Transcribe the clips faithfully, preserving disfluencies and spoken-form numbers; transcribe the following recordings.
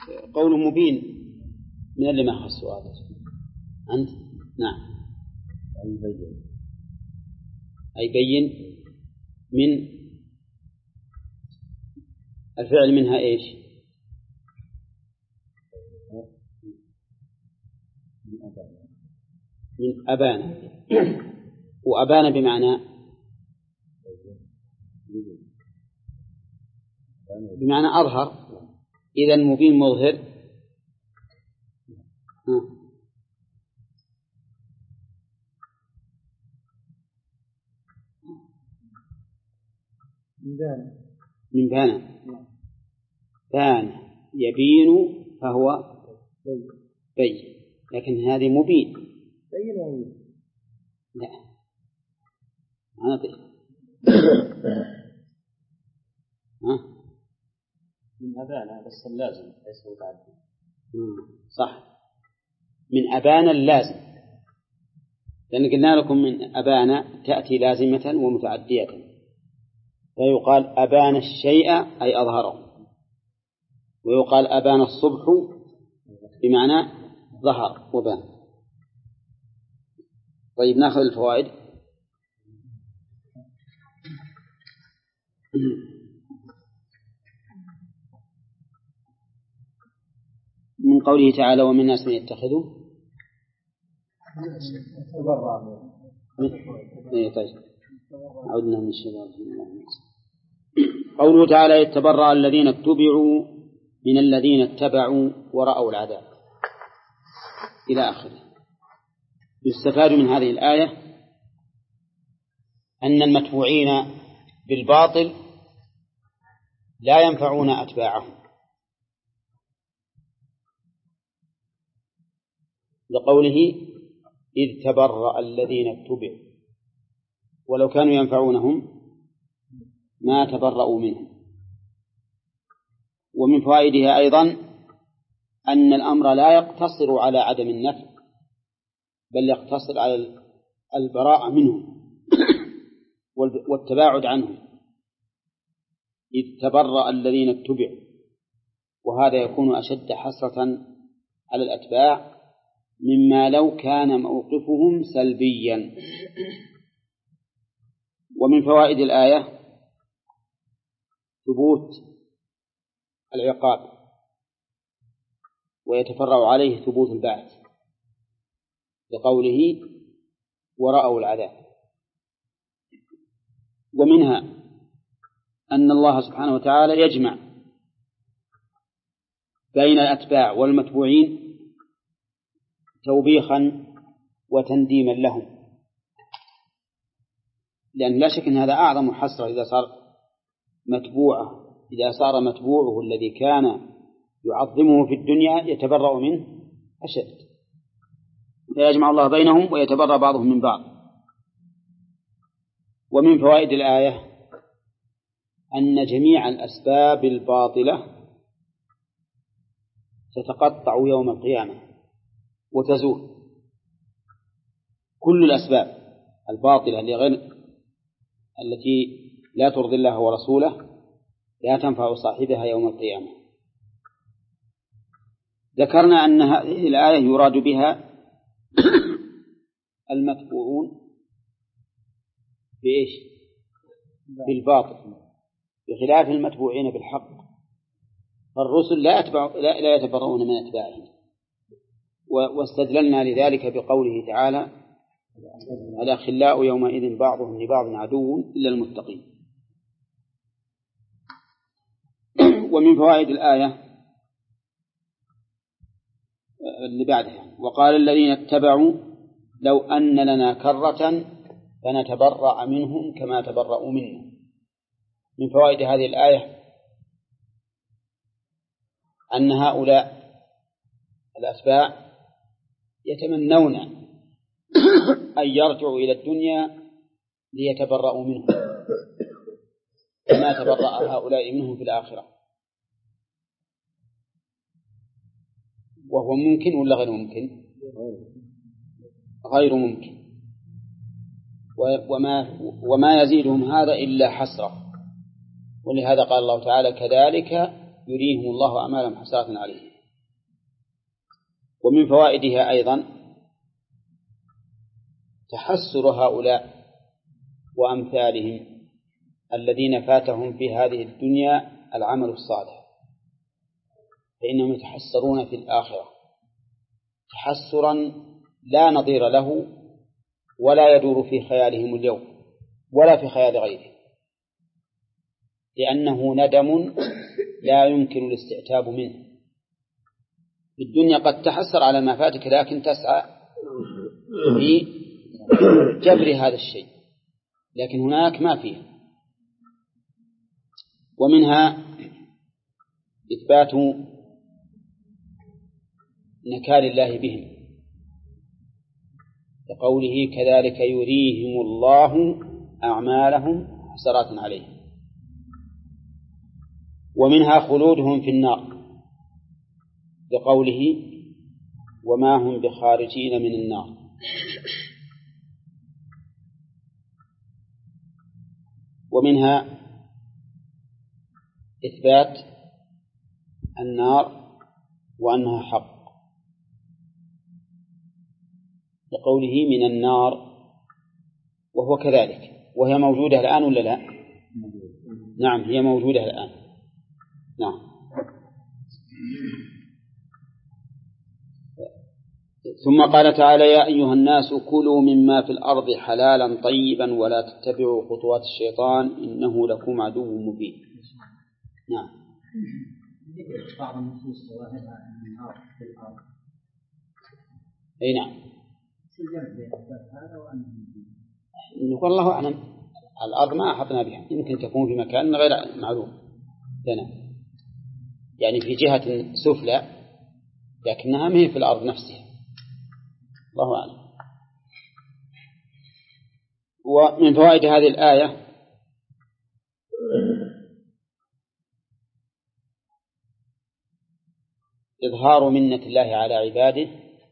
قول مبين من اللي ما خص السؤال أنت؟ نعم. أي بين أي بين من الفعل منها إيش؟ من أبانا. وأبانا بمعنى بمعنى أظهر. إذا مبين مظهر. ها. من بان من بان بان يبين فهو بين، لكن هذه مبين. بين ومبين لا أنا طيب. ها من أبانا بس اللازم ليس متعدي. صح، من أبانا اللازم، لأن قلنا لكم من أبانا تأتي لازمة ومتعدية، فيقال أبان الشيء أي أظهره، ويقال أبان الصبح بمعنى ظهر وبان. طيب نأخذ الفوائد. من قوله تعالى ومن الناس من يتخذوا. إيه طيب عدنا من الشباب. قوله تعالى يتبرأ الذين اتبعوا من الذين اتبعوا ورأوا العذاب إلى آخره. يستفاد من هذه الآية أن المتبوعين بالباطل لا ينفعون أتباعهم، لقوله إذ تبرأ الذين اتبعوا، ولو كانوا ينفعونهم ما تبرأوا منهم. ومن فوائدها أيضا أن الأمر لا يقتصر على عدم النفع، بل يقتصر على البراءة منهم والتباعد عنهم. إذ تبرأ الذين اتبعوا، وهذا يكون أشد حسرة على الأتباع مما لو كان موقفهم سلبيا. ومن فوائد الآية ثبوت العقاب ويتفرع عليه ثبوت البعث، لقوله ورأوا العذاب. ومنها أن الله سبحانه وتعالى يجمع بين الأتباع والمتبوعين توبيخا وتنديما لهم، لأن لا شك أن هذا أعظم حسرة إذا صار متبوعه إذا صار متبوعه الذي كان يعظمه في الدنيا يتبرأ منه أشد، فيجمع الله بينهم ويتبرأ بعضهم من بعض. ومن فوائد الآية أن جميع الأسباب الباطلة تتقطع يوم القيامة وتزول. كل الأسباب الباطلة لغير التي لا ترضي الله ورسوله لا تنفع صاحبها يوم القيامة. ذكرنا أن هذه الآية يراد بها المتبوعون بإيش؟ بالباطل، بخلاف المتبوعين بالحق، فالرسل لا, يتبع لا, لا يتبرؤون من أتباعهم. واستدللنا لذلك بقوله تعالى الأخلاء يومئذ بعضهم لبعض عدو إلا المتقين. ومن فوائد الآية اللي بعدها وقال الذين اتبعوا لو أن لنا كرة فنتبرأ منهم كما تبرأوا منا. من فوائد هذه الآية أن هؤلاء الأتباع يتمنون أن يرجعوا إلى الدنيا ليتبرأوا منهم كما تبرأ هؤلاء منهم في الآخرة. وهو ممكن ولا غير ممكن؟ غير ممكن. وما, وما يزيدهم هذا إلا حسرة، ولهذا قال الله تعالى كذلك يريهم الله أعمالهم حسرات عليهم. ومن فوائدها أيضا تحسر هؤلاء وأمثالهم الذين فاتهم في هذه الدنيا العمل الصالح، فإنهم يتحسرون في الآخرة تحسرا لا نظير له ولا يدور في خيالهم اليوم ولا في خيال غيره، لأنه ندم لا يمكن الاستعتاب منه. في الدنيا قد تحسر على ما فاتك لكن تسعى في جبر هذا الشيء، لكن هناك ما فيه. ومنها إثبات نكال الله بهم لقوله كذلك يريهم الله أعمالهم حسرات عليهم. ومنها خلودهم في النار لقوله وما هم بخارجين من النار. ومنها إثبات النار وأنها حق لقوله من النار، وهو كذلك، وهي موجودة الآن ولا لا؟ نعم هي موجودة الآن. نعم. ثم قال تعالى يا أيها الناس كلوا مما في الأرض حلالا طيبا ولا تتبعوا خطوات الشيطان إنه لكم عدو مبين. نعم. بعض النصوص ظواهرها أن النار في الأرض. أي نعم. والله أعلم، الأرض ما أحطنا بها، يمكن تكون في مكان غير معلوم لنا، يعني في جهة سفلى لكنها ما هي في الأرض نفسها، الله أعلم. ومن فوائد هذه الآية إظهار منة الله على عباده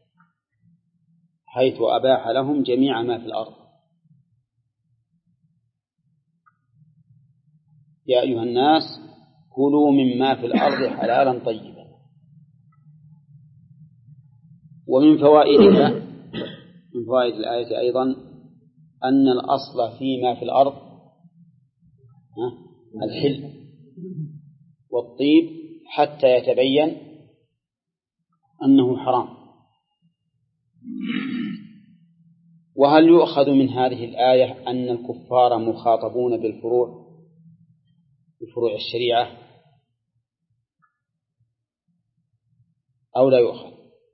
حيث أباح لهم جميع ما في الأرض. يا أيها الناس كلوا مما في الأرض حلالا طيبا. ومن فوائدها من فوائد الآية أيضا أن الأصل فيما في الأرض الحل والطيب حتى يتبين أنه حرام. وهل يؤخذ من هذه الآية أن الكفار مخاطبون بالفروع بفروع الشريعة أو لا يؤخذ؟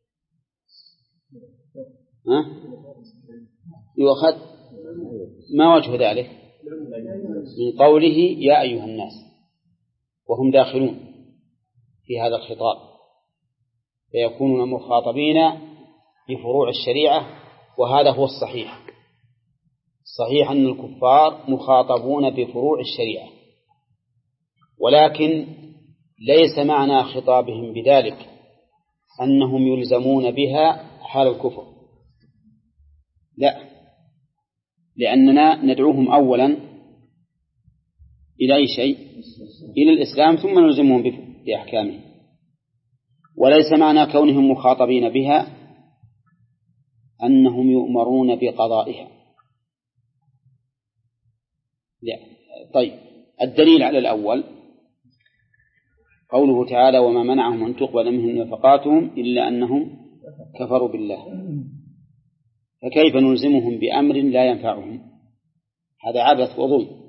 ها؟ يؤخذ. ما وجه ذلك؟ من قوله يا أيها الناس وهم داخلون في هذا الخطاب، فيكونون مخاطبين بفروع الشريعة، وهذا هو الصحيح. الصحيح أن الكفار مخاطبون بفروع الشريعة، ولكن ليس معنى خطابهم بذلك أنهم يلزمون بها حال الكفر، لا، لأننا ندعوهم أولا إلى أي شيء؟ إلى الإسلام، ثم نلزمهم بأحكامه. وليس معنى كونهم مخاطبين بها أنهم يؤمرون بقضائها، لا. طيب، الدليل على الأول قوله تعالى وما منعهم أن تقبل منهم نفقاتهم إلا أنهم كفروا بالله. فكيف نلزمهم بأمر لا ينفعهم؟ هذا عبث وظلم.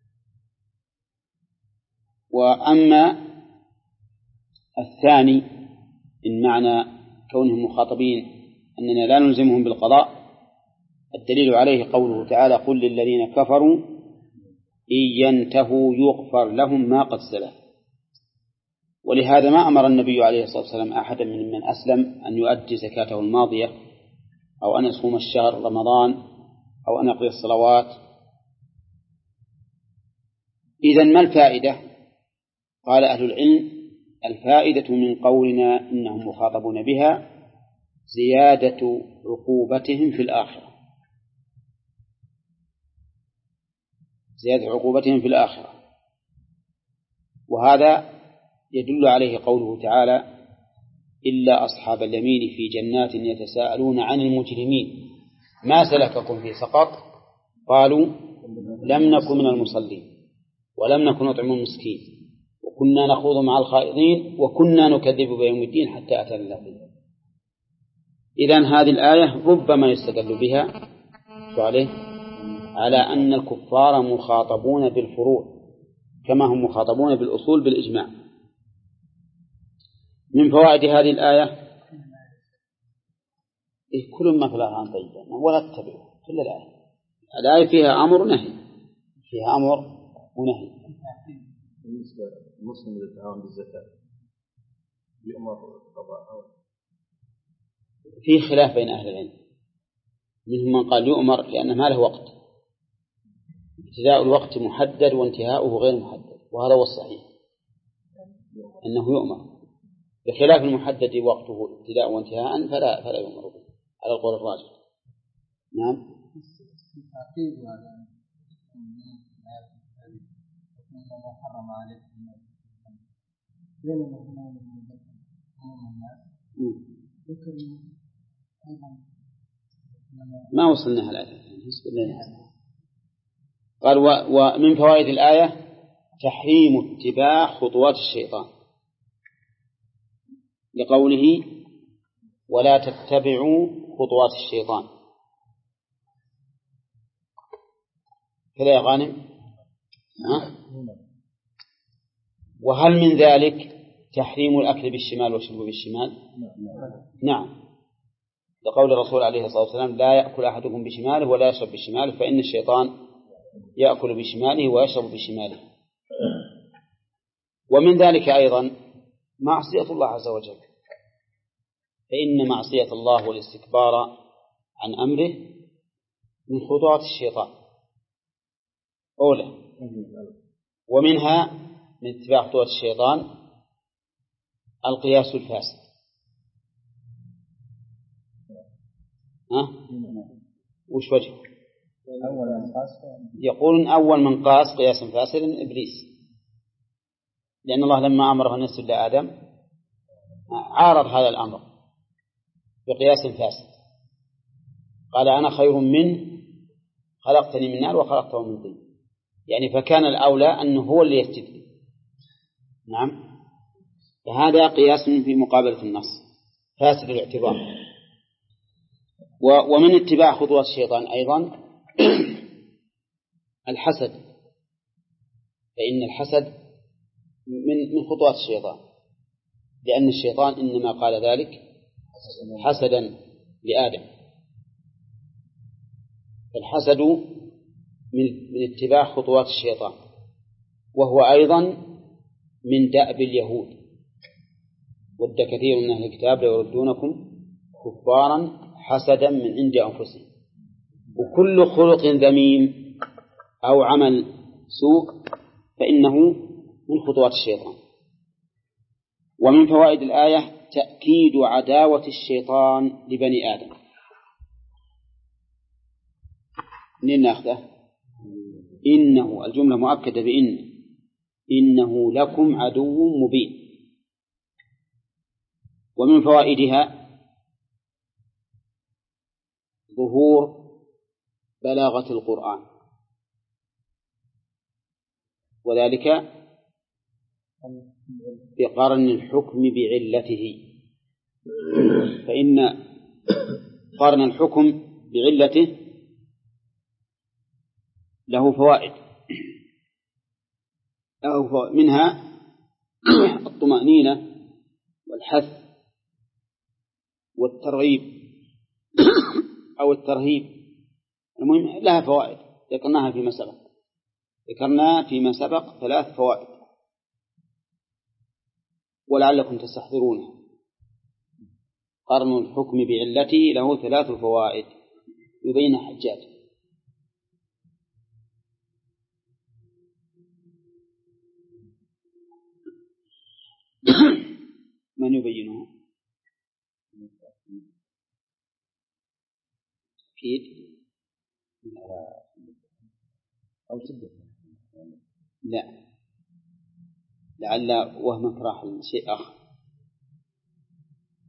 وأما الثاني إن معنى كونهم مخاطبين أننا لا نلزمهم بالقضاء، الدليل عليه قوله تعالى قل للذين كفروا إن ينتهوا يغفر لهم ما قد سلف. ولهذا ما أمر النبي عليه الصلاة والسلام أحدا من من أسلم أن يؤدي زكاته الماضية أو أن يصوم الشهر رمضان أو أن يقضي الصلوات. إذن ما الفائدة؟ قال أهل العلم الفائدة من قولنا إنهم مخاطبون بها زيادة عقوبتهم في الآخرة، زيادة عقوبتهم في الآخرة. وهذا يدل عليه قوله تعالى إلا أصحاب اليمين في جنات يتساءلون عن المجرمين ما سلككم في سقر قالوا لم نكن من المصلين ولم نكن نطعم المسكين وكنا نخوض مع الخائضين وكنا نكذب بيوم الدين حتى أتانا اليقين. إذن هذه الآية ربما يستدل بها عليه على أن الكفار مخاطبون بالفروع كما هم مخاطبون بالأصول بالإجماع. من فوائد هذه الآية إيه كل ما في القرآن طيبا ولا تتبعوا كل الآية. الآية فيها أمر ونهي فيها أمر ونهي. بالنسبة للمسلم للتعاون بالزكاة يؤمر قضاء في خلاف بين أهل العلم منهم من قال يؤمر لأن ما له وقت ابتداء الوقت محدد وانتهاؤه غير محدد وهذا هو الصحيح أنه يؤمر بخلاف المحدد وقته ابتداء وانتهاء فلا فلا يؤمر به على القول الراجح. نعم. ما وصلنا الآية. قال ومن فوائد الآية تحريم اتباع خطوات الشيطان لقوله ولا تتبعوا خطوات الشيطان كذا يا غانم. ها؟ وهل من ذلك تحريم الأكل بالشمال والشرب بالشمال؟ نعم لقول الرسول عليه الصلاة والسلام لا يأكل أحدكم بشماله ولا يشرب بشماله فإن الشيطان يأكل بشماله ويشرب بشماله. ومن ذلك أيضا معصية الله عز وجل فإن معصية الله والاستكبار عن أمره من خطوات الشيطان أولى. ومنها من اتباع خطوات الشيطان القياس الفاسد. ها؟ وش وجهه؟ يقولون أول من قاس قياسا فاسدا إبليس لأن الله لما أمره أن يسجد لآدم عارض هذا الأمر بقياس فاسد قال أنا خير منه خلقتني من نار وخلقته من طين يعني فكان الأولى أنه هو اللي يسجد لي. نعم فهذا قياس في مقابلة النص فاسد الاعتبار. ومن اتباع خطوات الشيطان أيضا الحسد فإن الحسد من من خطوات الشيطان لأن الشيطان إنما قال ذلك حسدا لآدم. فالحسد من من اتباع خطوات الشيطان وهو أيضا من دأب اليهود ود كثير من أهل الكتاب ليردونكم كفارا حسدا من عند أنفسهم. وكل خلق ذميم أو عمل سوء فإنه من خطوات الشيطان. ومن فوائد الآية تأكيد عداوة الشيطان لبني آدم. منين نأخذه؟ إنه الجملة مؤكدة بإن إنه لكم عدو مبين. ومن فوائدها ظهور بلاغة القرآن وذلك بقرن الحكم بعلته فإن قرن الحكم بعلته له فوائد منها الطمأنينة والحث والترغيب أو الترهيب. المهم لها فوائد ذكرناها فيما سبق ذكرنا فيما سبق ثلاث فوائد ولعلكم تستحضرونها. قرن الحكم بعلته له ثلاث فوائد يبين حجاج. من يبينها؟ أكيد أو سدة لا لعل وهمك راح لشيء آخر.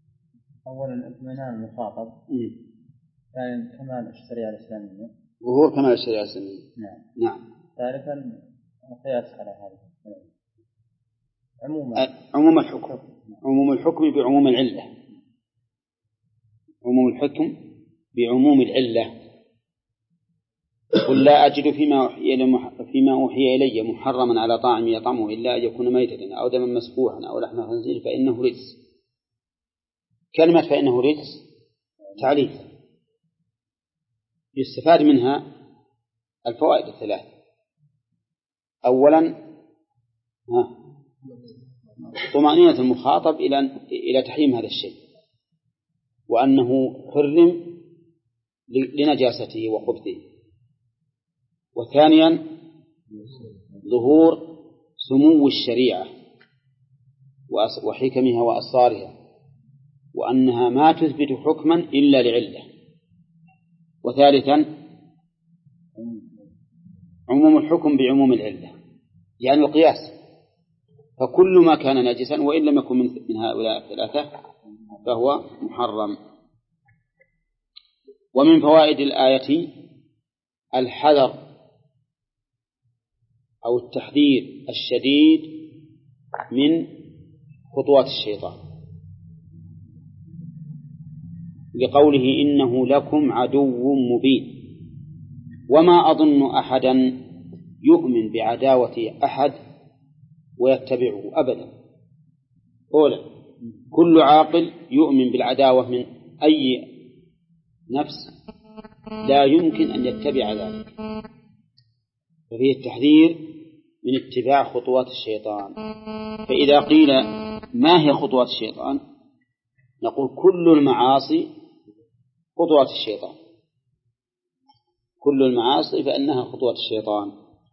أولا اطمئنان المخاطب، ثانيا كمال الشريعة الإسلامية، ظهور كمال الشريعة الإسلامية. نعم. نعم. ثالثا القياس على هذا. عموما عموم الحكم، عموم الحكم بعموم العلة، عموم الحكم بعموم العلة. قل لا أجد فيما فيما أوحي إلي محرما على طاعم يطعمه إلا أن يكون ميتة أو دما مسفوحا أو لحم خنزير فإنه رجس. كلمة فإنه رجس تعليل يستفاد منها الفوائد الثلاث. أولا طمأنينة المخاطب إلى إلى تحريم هذا الشيء، وأنه حرم لنجاسته وخبثه. وثانيا ظهور سمو الشريعة وحكمها وأسرارها، وأنها ما تثبت حكما إلا لعلة. وثالثا عموم الحكم بعموم العلة، يعني القياس، فكل ما كان نجسا وإن لم يكن من هؤلاء الثلاثة فهو محرم. ومن فوائد الآية الحذر أو التحذير الشديد من خطوات الشيطان، لقوله إنه لكم عدو مبين. وما أظن أحدا يؤمن بعداوة أحد ويتبعه أبدا. أولا كل عاقل يؤمن بالعداوة من أي نفس لا يمكن أن يتبع ذلك، ففيه التحذير من اتباع خطوات الشيطان. فإذا قيل ما هي خطوات الشيطان نقول كل المعاصي خطوات الشيطان، كل المعاصي فإنها خطوات الشيطان.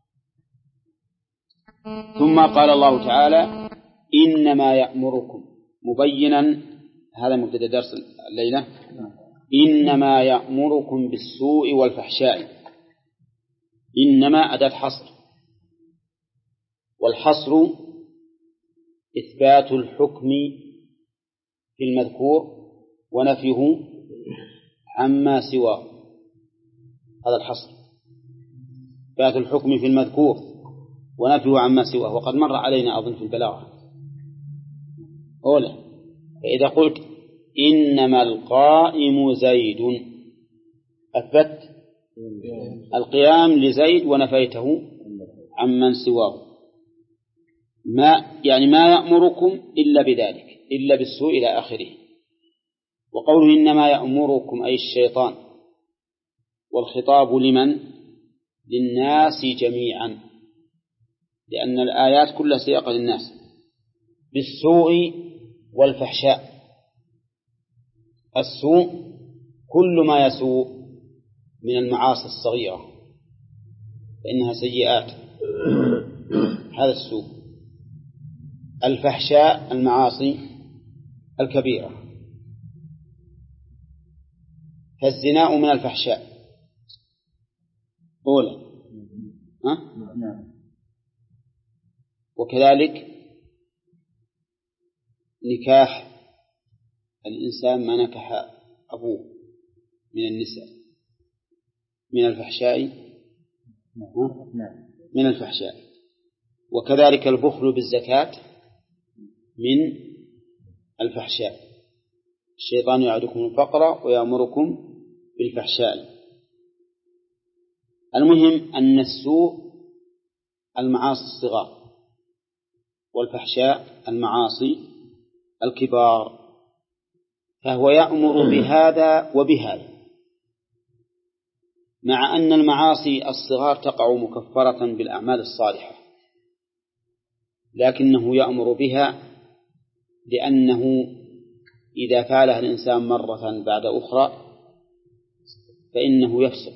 ثم قال الله تعالى إنما يأمركم، مبينا هذا مبتدأ درس الليلة، إنما يأمركم بالسوء والفحشاء. إنما أداة حصر، والحصر إثبات الحكم في المذكور ونفيه عما سواه، هذا الحصر، إثبات الحكم في المذكور ونفيه عما سواه. وقد مر علينا أظن في البلاغة. أولا فإذا قلت إنما القائم زيد أثبت القيام لزيد ونفيته عمن سواه، ما يعني ما يأمركم إلا بذلك، إلا بالسوء إلى آخره. وقوله إنما يأمركم أي الشيطان، والخطاب لمن؟ للناس جميعا، لأن الآيات كلها سياقة للناس، بالسوء والفحشاء. السوء كل ما يسوء من المعاصي الصغيرة فإنها سيئات، هذا السوء. الفحشاء المعاصي الكبيرة، فالزنا من الفحشاء أولا، ها؟ وكذلك نكاح الإنسان ما نكح أبوه من النساء من الفحشاء، من الفحشاء. وكذلك البخل بالزكاة من الفحشاء، الشيطان يعدكم الفقر ويأمركم بالفحشاء. المهم أن السوء المعاصي الصغار، والفحشاء المعاصي الكبار، فهو يأمر بهذا وبهذا، مع أن المعاصي الصغار تقع مكفرة بالأعمال الصالحة، لكنه يأمر بها لأنه إذا فعلها الإنسان مرة بعد أخرى فإنه يفسق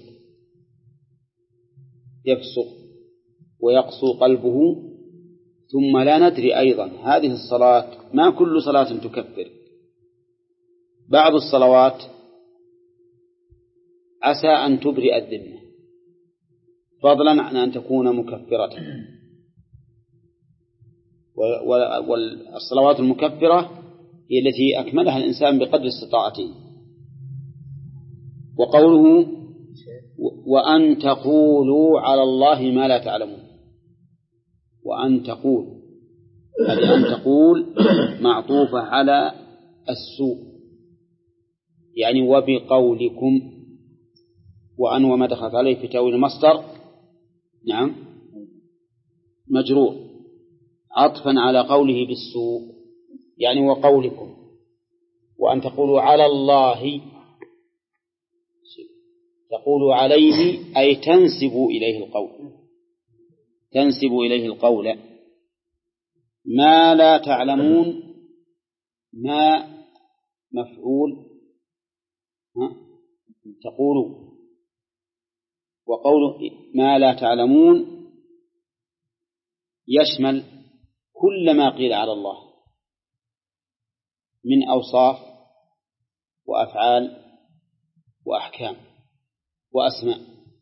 يفسق ويقسو قلبه. ثم لا ندري أيضا هذه الصلاة ما كل صلاة تكفر، بعض الصلوات عسى أن تبرئ الذمة فضلا عن أن تكون مكفرة. والصلوات المكفرة هي التي أكملها الإنسان بقدر استطاعته. وقوله وأن تقولوا على الله ما لا تعلمون، وأن تقول، هذه أن تقول معطوفة على السوء، يعني وبقولكم، وأن وما دخلت عليه في تأويل المصدر نعم مجرور عطفا على قوله بالسوء، يعني وقولكم. وأن تقولوا على الله، تقولوا عليه أي تنسبوا إليه القول، تنسبوا إليه القول. ما لا تعلمون، ما مفعول ها؟ تقولوا، وقول ما لا تعلمون يشمل كل ما قيل على الله من أوصاف وأفعال وأحكام وأسماء،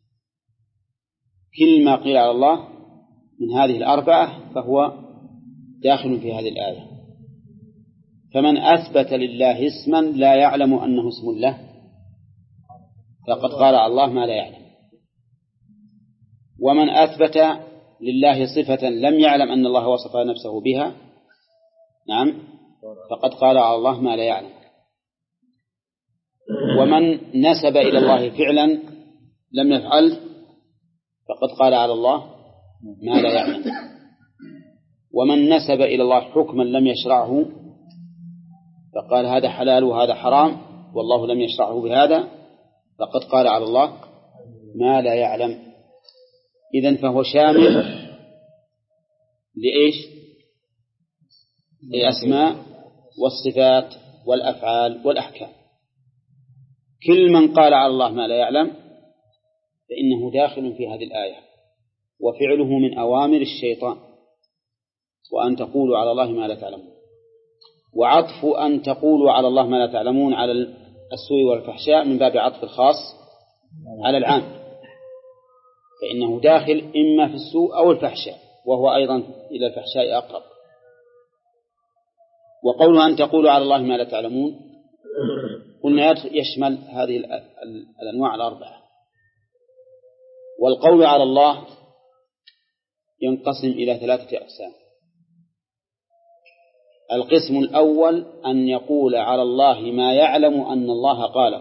كل ما قيل على الله من هذه الأربعة فهو داخل في هذه الآية. فمن أثبت لله اسما لا يعلم أنه اسم له فقد قال على الله ما لا يعلم، ومن أثبت لله صفة لم يعلم أن الله وصف نفسه بها نعم فقد قال على الله ما لا يعلم، ومن نسب إلى الله فعلا لم يفعله فقد قال على الله ما لا يعلم، ومن نسب إلى الله حكما لم يشرعه فقال هذا حلال وهذا حرام والله لم يشرعه بهذا فقد قال على الله ما لا يعلم. إذن فهو شامل لإيش؟ للأسماء والصفات والأفعال والأحكام. كل من قال على الله ما لا يعلم فإنه داخل في هذه الآية، وفعله من أوامر الشيطان، وأن تقولوا على الله ما لا تعلمون. وعطف أن تقولوا على الله ما لا تعلمون على السوء والفحشاء من باب عطف الخاص على العام، فإنه داخل إما في السوء أو الفحشاء، وهو أيضا إلى الفحشاء أقرب. وقولوا أن تقولوا على الله ما لا تعلمون قلنا يشمل هذه الأنواع الأربعة. والقول على الله ينقسم إلى ثلاثة أقسام. القسم الأول أن يقول على الله ما يعلم أن الله قاله،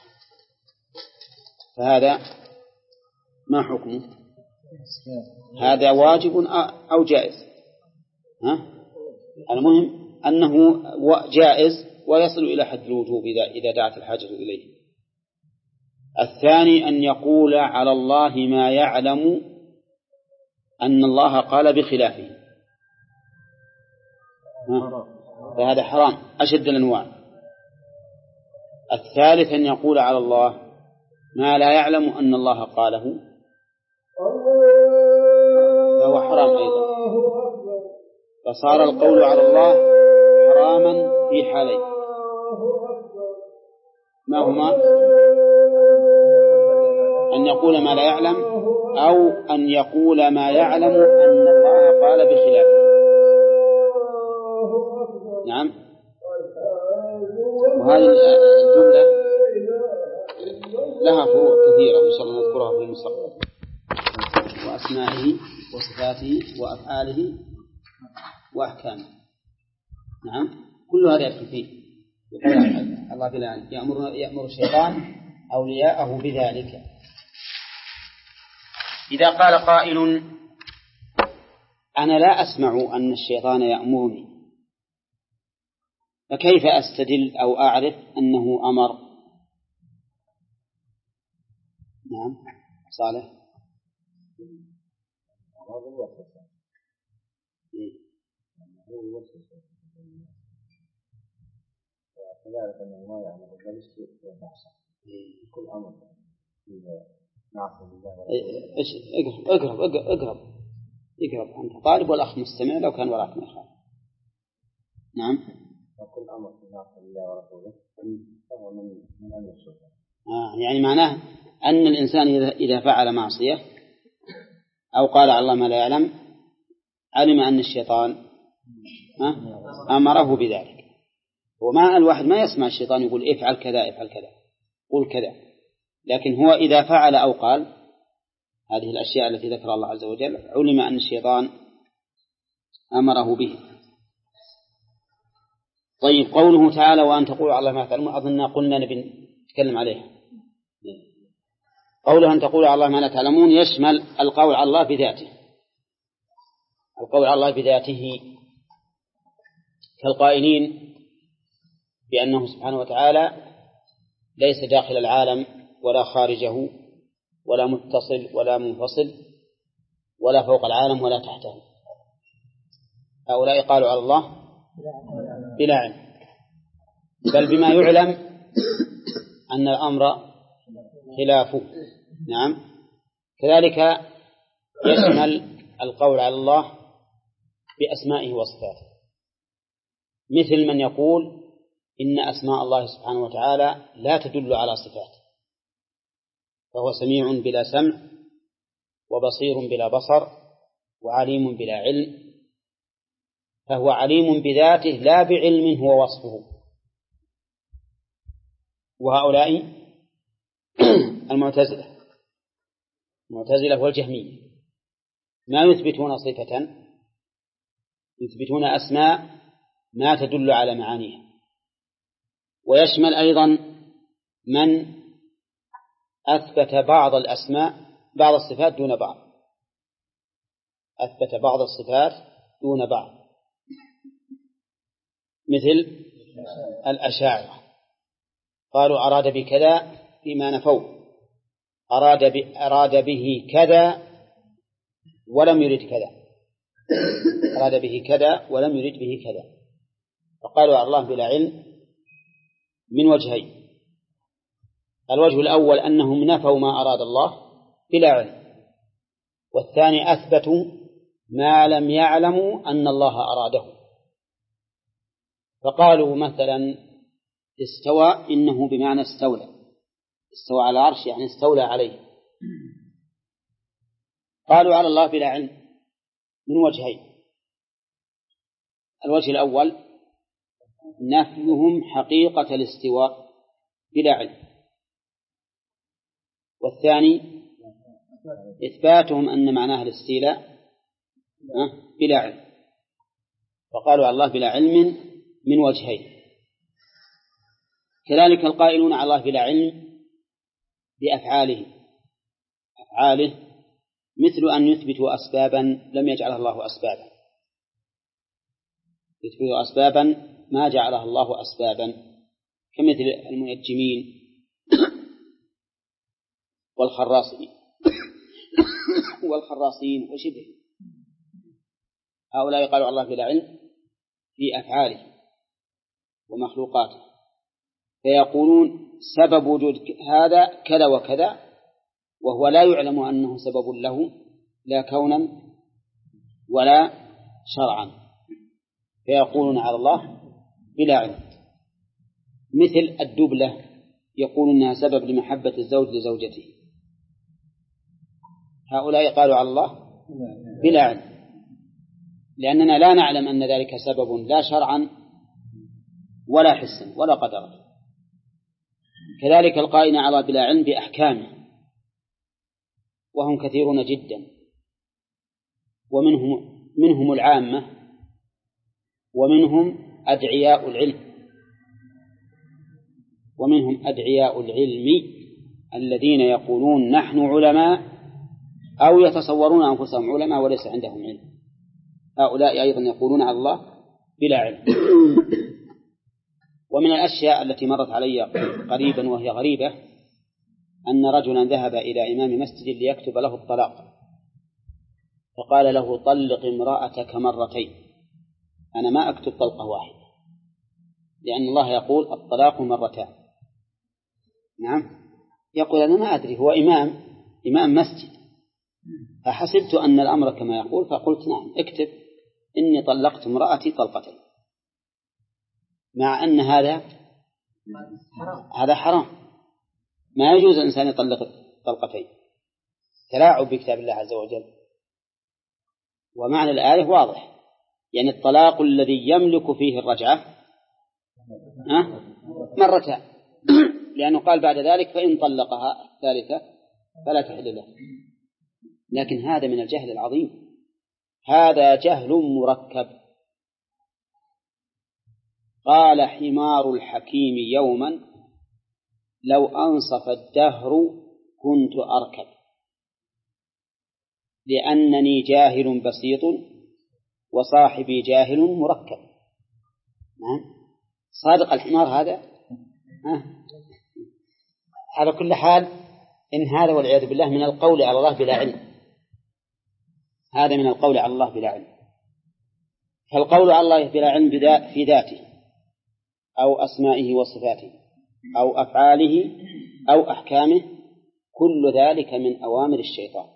فهذا ما حكمه؟ هذا واجب أو جائز؟ ها؟ المهم أنه جائز ويصل إلى حد الوجوب إذا دعت الحاجة إليه. الثاني أن يقول على الله ما يعلم أن الله قال بخلافه، فهذا حرام أشد الأنواع. الثالث أن يقول على الله ما لا يعلم أن الله قاله، فهو حرام أيضا. فصار القول على الله حراما في حالين، ما هما؟ أن يقول ما لا يعلم، أو أن يقول ما يعلم أن الله قال بخلافه. نعم. وهذه الجملة لها فروع كثيرة إن شاء الله نذكرها في المستقبل، وأسمائه وصفاته وأفعاله وأحكامه. نعم، كل هذا يدخل فيه. الله بالله يأمر يأمر الشيطان أولياءه بذلك. إذا قال قائل أنا لا أسمع أن الشيطان يأمرني، فكيف أستدل أو أعرف أنه أمر؟ نعم صالح. كذلك أنه ما يعمل بالسوء والفحشاء كل أمر نعم بالله. إيش اقرب اقرب اقرب اقرب أنت طالب والأخ مستمع لو كان وراك ما يخالف. نعم. وكل أمر نعم بالله ورسوله فهو من من أمر الشيطان. آه يعني معناه أن الإنسان إذا إذا فعل معصية أو قال على الله ما لا يعلم علم أن الشيطان أمره بذلك. وما الواحد ما يسمع الشيطان يقول افعل كذا افعل كذا قول كذا، لكن هو إذا فعل أو قال هذه الأشياء التي ذكر الله عز وجل علم أن الشيطان أمره به. طيب قوله تعالى وأن تقولوا على الله ما تعلمون أظننا قلنا نبي نتكلم عليها. قوله أن تقولوا على الله ما لا تعلمون يشمل القول على الله بذاته، القول على الله بذاته كالقائلين بأنه سبحانه وتعالى ليس داخل العالم ولا خارجه ولا متصل ولا منفصل ولا فوق العالم ولا تحته. هؤلاء قالوا على الله بلا علم، بل بما يعلم أن الأمر خلافه. نعم. كذلك يشمل القول على الله بأسمائه وصفاته، مثل من يقول إن أسماء الله سبحانه وتعالى لا تدل على صفاته، فهو سميع بلا سمع وبصير بلا بصر وعليم بلا علم، فهو عليم بذاته لا بعلم هو وصفه. وهؤلاء المعتزلة المعتزلة والجهمية ما يثبتون صفة، يثبتون أسماء ما تدل على معانيها. ويشمل أيضا من أثبت بعض الأسماء بعض الصفات دون بعض، أثبت بعض الصفات دون بعض، مثل الأشاعرة قالوا أراد بكذا فيما نفوه، أراد, أراد به كذا ولم يرد كذا، أراد به كذا ولم يرد به كذا، فقالوا على الله بلا علم من وجهين. الوجه الأول أنهم نفوا ما أراد الله بلا علم، والثاني أثبتوا ما لم يعلموا أن الله أراده. فقالوا مثلا استوى إنه بمعنى استولى، استوى على العرش يعني استولى عليه. قالوا على الله بلا علم من وجهين. الوجه الأول نفيهم حقيقة الاستواء بلا علم، والثاني إثباتهم أن معناه الاستيلاء بلا علم. فقالوا على الله بلا علم من وجهين. كذلك القائلون على الله بلا علم بأفعاله، أفعاله مثل أن يثبتوا أسبابا لم يجعلها الله أسبابا، يثبتوا أسبابا ما جعلها الله أسبابا، كمثل المنجمين والخراصين والخراصين وشبه. هؤلاء قالوا الله بلا علم في أفعاله ومخلوقاته، فيقولون سبب وجود هذا كذا وكذا، وهو لا يعلم أنه سبب له لا كونا ولا شرعا، فيقولون على الله بلا علم. مثل الدبلة يقول إنها سبب لمحبة الزوج لزوجته، هؤلاء قالوا على الله بلا علم، لأننا لا نعلم أن ذلك سبب لا شرعا ولا حسا ولا قدرا. كذلك القائلين على الله بلا علم بأحكامه، وهم كثيرون جدا، ومنهم منهم العامة ومنهم أدعياء العلم، ومنهم أدعياء العلم الذين يقولون نحن علماء أو يتصورون أنفسهم علماء وليس عندهم علم، هؤلاء أيضا يقولون على الله بلا علم. ومن الأشياء التي مرت علي قريبا وهي غريبة أن رجلا ذهب إلى إمام مسجد ليكتب له الطلاق، فقال له طلق امرأتك مرتين. أنا ما أكتب طلقة واحدة، لأن الله يقول الطلاق مرتان. نعم. يقول أنا ما أدري، هو إمام إمام مسجد، فحسبت أن الأمر كما يقول، فقلت نعم اكتب إني طلقت امرأتي طلقتين، مع أن هذا هذا حرام، ما يجوز الإنسان يطلق طلقتين، تلاعب بكتاب الله عز وجل. ومعنى الآية واضح، يعني الطلاق الذي يملك فيه الرجعة ها؟ مرتان، لأنه قال بعد ذلك فإن طلقها الثالثة فلا تحل له. لكن هذا من الجهل العظيم، هذا جهل مركب. قال حمار الحكيم يوما لو أنصف الدهر كنت أركب، لأنني جاهل بسيط وصاحبي جاهل مركب. نعم، صادق الحمار هذا. ها؟ على كل حال إن هذا والعياذ بالله من القول على الله بلا علم، هذا من القول على الله بلا علم. فالقول على الله بلا علم في ذاته أو أسمائه وصفاته أو أفعاله أو أحكامه، كل ذلك من أوامر الشيطان،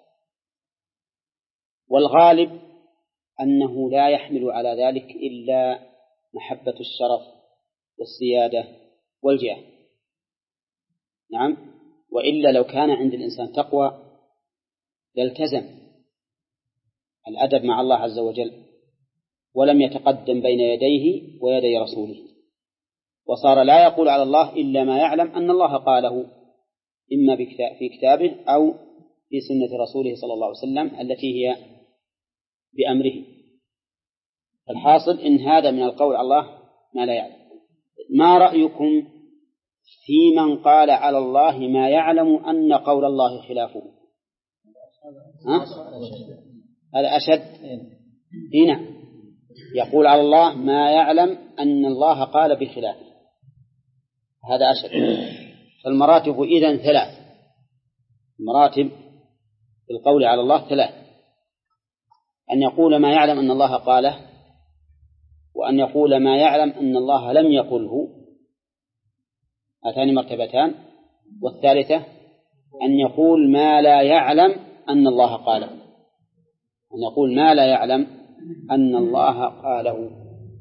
والغالب أنه لا يحمل على ذلك إلا محبة الشرف والسيادة والجاه. نعم، وإلا لو كان عند الإنسان تقوى لالتزم الأدب مع الله عز وجل ولم يتقدم بين يديه ويدي رسوله، وصار لا يقول على الله إلا ما يعلم أن الله قاله إما في كتابه أو في سنة رسوله صلى الله عليه وسلم التي هي بأمره. الحاصل إن هذا من القول على الله ما لا يعلم. ما رأيكم في من قال على الله ما يعلم أن قول الله خلافه؟ ها؟ هذا أشد. هنا يقول على الله ما يعلم أن الله قال بخلافه، هذا أشد. فالمراتب إذن ثلاث، المراتب القول على الله ثلاث: أن يقول ما يعلم أن الله قاله، وأن يقول ما يعلم أن الله لم يقله، هاتان مرتبتان. والثالثة أن يقول ما لا يعلم أن الله قاله، أن يقول ما لا يعلم أن الله قاله.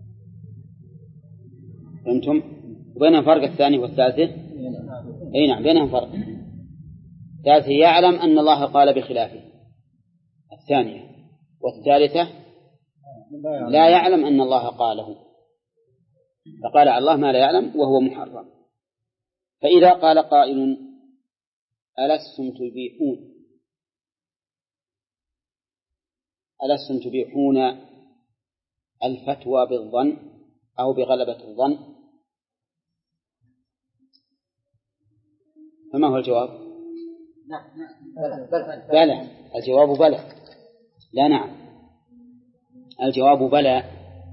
فهمتم؟ وبينهم فرق الثاني والثالثة؟ أي نعم، بينهم فرق. الثالثة يعلم أن الله قال بخلافه الثانية، والثالثة لا يعلم أن الله قاله، فقال على الله ما لا يعلم وهو محرم. فإذا قال قائل ألستم تبيحون ألستم تبيحون الفتوى بالظن أو بغلبة الظن، فما هو الجواب؟ بلى. الجواب بلى، لا نعم. الجواب بلى.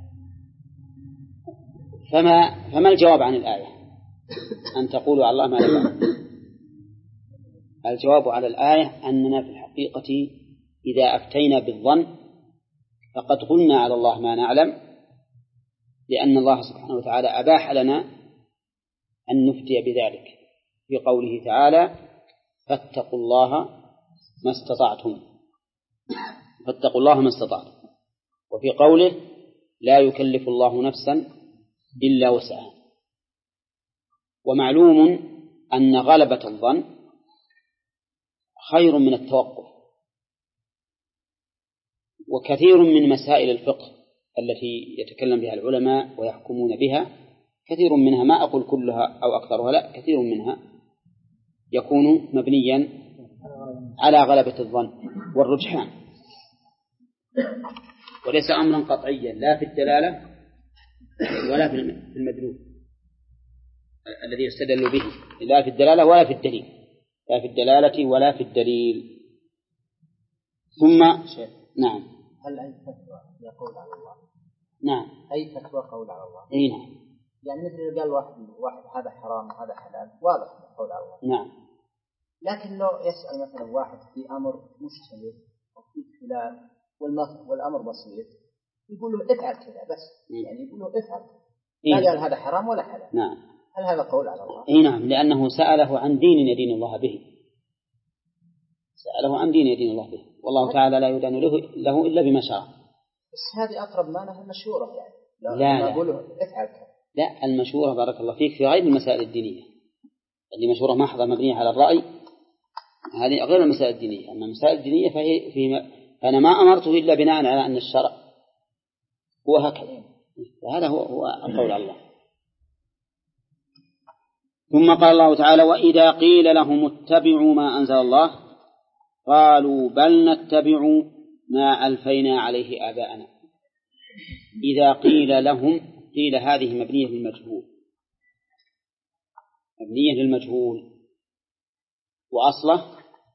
فما فما الجواب عن الآية أن تقولوا على الله ما لا يعلم؟ الجواب على الآية أننا في الحقيقة إذا أفتينا بالظن فقد قلنا على الله ما نعلم، لأن الله سبحانه وتعالى أباح لنا أن نفتي بذلك في قوله تعالى فاتقوا الله ما استطعتم، فاتقوا الله ما استطعتم، وفي قوله لا يكلف الله نفسا إلا وسعها. ومعلوم أن غلبة الظن خير من التوقف. وكثير من مسائل الفقه التي يتكلم بها العلماء ويحكمون بها، كثير منها، ما أقول كلها أو أكثرها، لا، كثير منها يكون مبنيا على غلبة الظن والرجحان، وليس أمرا قطعيا لا في الدلالة ولا في المدلول الذي يستدل به، لا في الدلالة ولا في الدليل، لا في الدلالة ولا في الدليل. ثم نعم، هل أي فتوى يقول على الله؟ نعم، أي فتوى قول على الله؟ أي نعم. يعني مثل قال واحد واحد هذا حرام وهذا حلال، واضح قول على الله. نعم. لكن لو يسأل مثلا واحد في أمر مشتبه أو في خلاف والأمر بسيط، يقول له افعل كذا بس، يعني يقول له افعل، لا قال هذا حرام ولا حلال. نعم. هل هذا قول على الله؟ اي نعم، لأنه سأله عن دين يدين الله به، سأله عن دين يدين الله به، والله تعالى لا يدان له, له إلا بما شرع. بس هذه أقرب ما له المشورة، يعني لا لا أقول له افعل كذا. لا، المشورة بارك الله فيك في غير المسائل الدينية، اللي مشورة محضة مبنية على الرأي هذه غير المسائل الدينية. أما المسائل الدينية فهي في أنا ما أمرته إلا بناء على أن الشرع هو هكذا، وهذا هو هو القول على الله. ثم قال الله تعالى: وإذا قيل لهم اتبعوا ما أنزل الله قالوا بل نتبع ما ألفينا عليه آباءنا. إذا قيل لهم، قيل هذه مبنية للمجهول، مبنية للمجهول، وأصله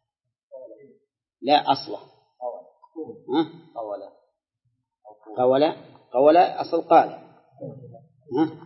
لا أصله ها؟ قولا قولا قولا أصل قال ها؟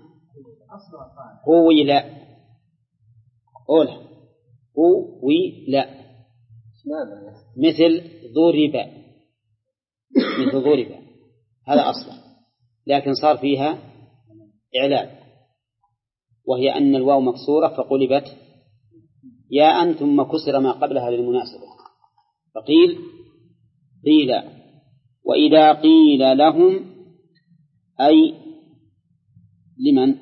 قولا أولا قولا مثل ضرب، مثل ضرب هذا أصله، لكن صار فيها إعلان، وهي أن الواو مكسورة فقلبت ياء ثم كسر ما قبلها للمناسبة، فقيل قيل. وإذا قيل لهم أي لمن؟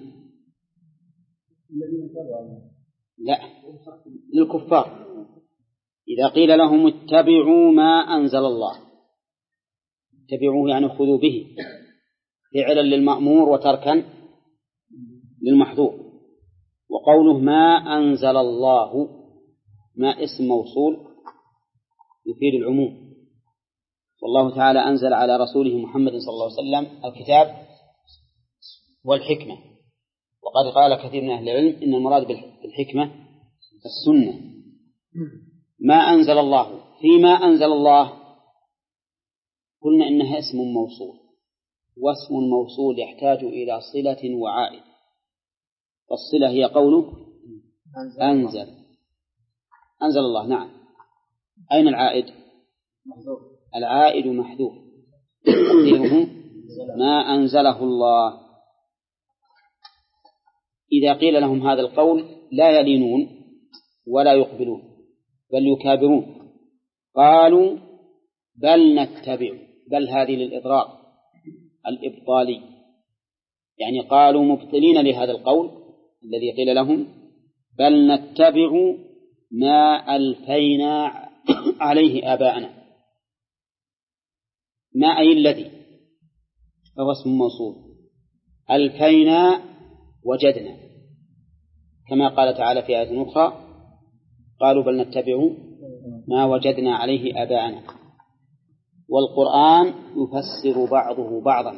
لا، للكفار. إذا قيل لهم اتبعوا ما أنزل الله، اتبعوه يعني خذوا به، فعلا للمأمور وتركا للمحظور. وقوله ما أنزل الله، ما اسم موصول يفيد العموم، والله تعالى أنزل على رسوله محمد صلى الله عليه وسلم الكتاب والحكمة. وقد قال كثير من أهل العلم إن المراد بالحكمة السنة. ما أنزل الله، فيما أنزل الله قلنا إنها اسم موصول، واسم موصول يحتاج إلى صلة وعائد، والصلة هي قوله أنزل أنزل الله. نعم، أين العائد؟ العائد محذوف، تقديره ما أنزله الله. إذا قيل لهم هذا القول لا يلينون ولا يقبلون بل يكابرون، قالوا بل نتبع، بل هذه للإضرار الإبطالي، يعني قالوا مبطلين لهذا القول الذي قيل لهم بل نتبع ما ألفينا عليه آباءنا. ما أي الذي فهو اسم موصول، ألفينا وجدنا، كما قال تعالى في آية أخرى قالوا بل نتبع ما وجدنا عليه آباءنا. والقرآن يفسر بعضه بعضا،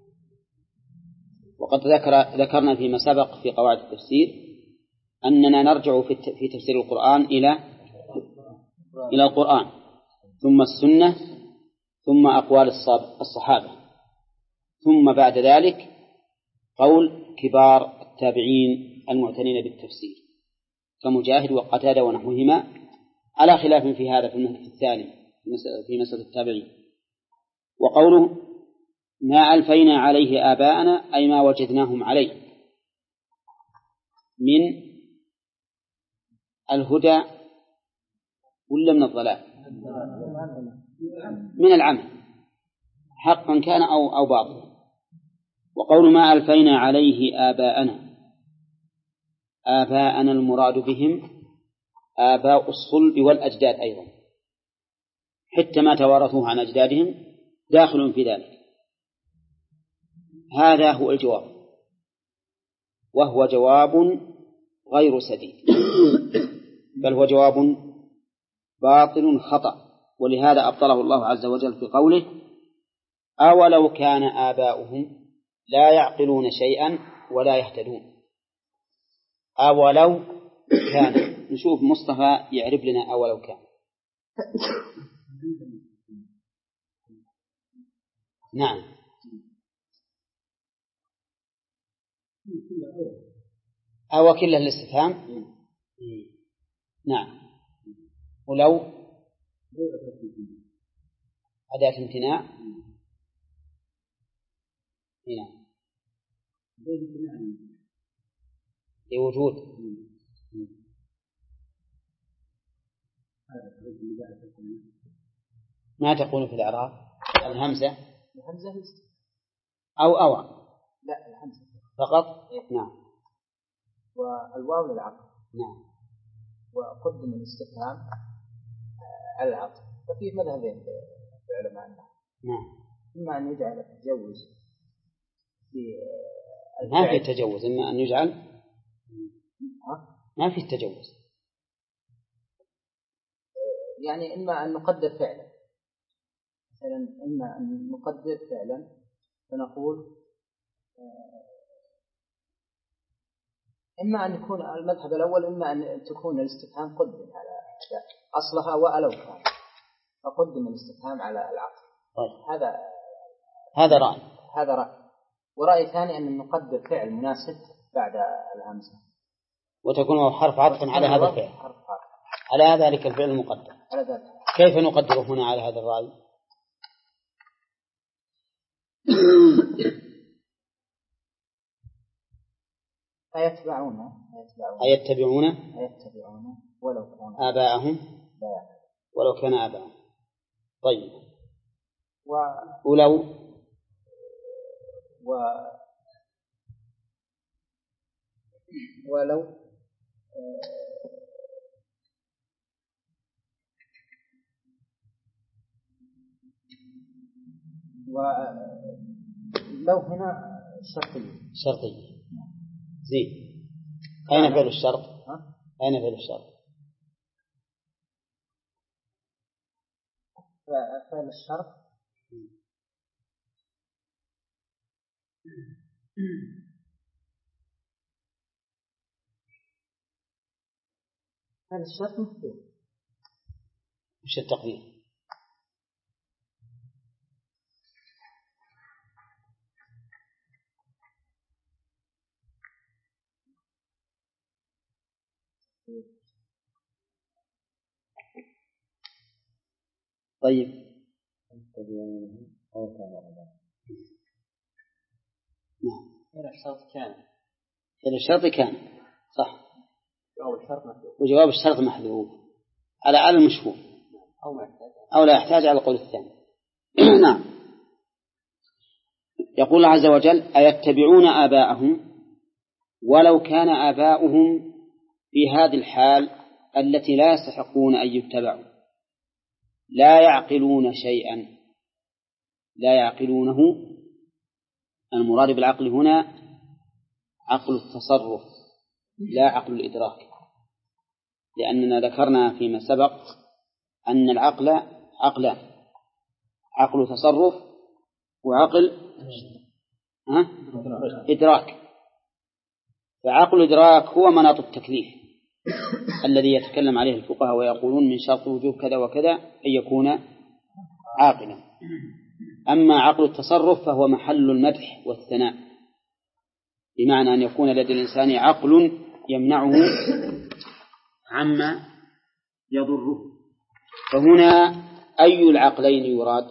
وقد ذكر ذكرنا فيما سبق في قواعد التفسير أننا نرجع في تفسير القرآن إلى إلى القرآن ثم السنة ثم أقوال الصحابة، ثم بعد ذلك قول كبار التابعين المعتنين بالتفسير كمجاهد وقتادة ونحوهما، على خلاف في هذا في المنهج الثاني في مسألة التابعين. وقوله ما ألفينا عليه آباءنا أي ما وجدناهم عليه من الهدى ولا من الضلال؟ من العمل حقا كان أو أو باطلا. وقول ما ألفينا عليه آباءنا، آباءنا المراد بهم آباء الصلب والأجداد أيضا، حتى ما توارثوه عن أجدادهم داخل في ذلك. هذا هو الجواب، وهو جواب غير سديد، بل هو جواب باطل خطأ، ولهذا أبطله الله عز وجل في قوله أولو كان آباؤهم لا يعقلون شيئا ولا يهتدون. أولو كان، نشوف مصطفى يعرف لنا أولو كان. نعم، أو كله الاستفهام. نعم، ولو أداة امتناع. نعم، لوجود. ما تقول في الإعراب الهمزة أو أو لا الهمزة فقط. نعم، والواو للعطف. نعم، وقدم الاستفهام على العطف. ففي مذهبين لعلماء النحو. نعم، إما أن يجعل التجوز في ما في تجوز، إما أن يجعل ما في التجوز. يعني إما أن نقدر فعلا، مثلا إما أن نقدر فعلا فنقول إما أن يكون المذهب الأول، إما أن تكون الاستفهام قدم على أصلها ولو كان، فقدم الاستفهام على العقل. طيب. هذا هذا رأي هذا رأي ورأي ثاني أن نقدر فعل مناسب بعد الهمزة وتكون حرف عطف على هذا الفعل، على ذلك الفعل المقدر. كيف نقدره هنا على هذا الرأي؟ أيتبعون أيتبعون أيتبعون ولو كان آباءهم ولو كان آباءهم. طيب. و... ولو و... ولو ولو هنا شرطية شرطية. زين. أين فعل الشرط؟ أين فعل الشرط؟ فعل الشرط فعل الشرط محذوف. وش التقدير؟ طيب. نعم. فعل الشرط كان. فعل الشرط كان صح. جواب الشرط محذوف. وجواب الشرط محذوف على على المشهور أو ما يحتاج أو لا يحتاج على القول الثاني. نعم. يقول الله عز وجل: أيتبعون آباءهم ولو كان آباؤهم في هذه الحال التي لا يستحقون أن يتبعوا، لا يعقلون شيئا. لا يعقلونه، المراد بالعقل هنا عقل التصرف لا عقل الإدراك، لأننا ذكرنا فيما سبق أن العقل عقلان: عقل تصرف وعقل ها؟ إدراك. فعقل الإدراك هو مناط التكليف الذي يتكلم عليه الفقهاء ويقولون من شرط وجوب كذا وكذا أن يكون عاقلا. أما عقل التصرف فهو محل المدح والثناء، بمعنى أن يكون لدى الإنسان عقل يمنعه عما يضره. فهنا أي العقلين يراد؟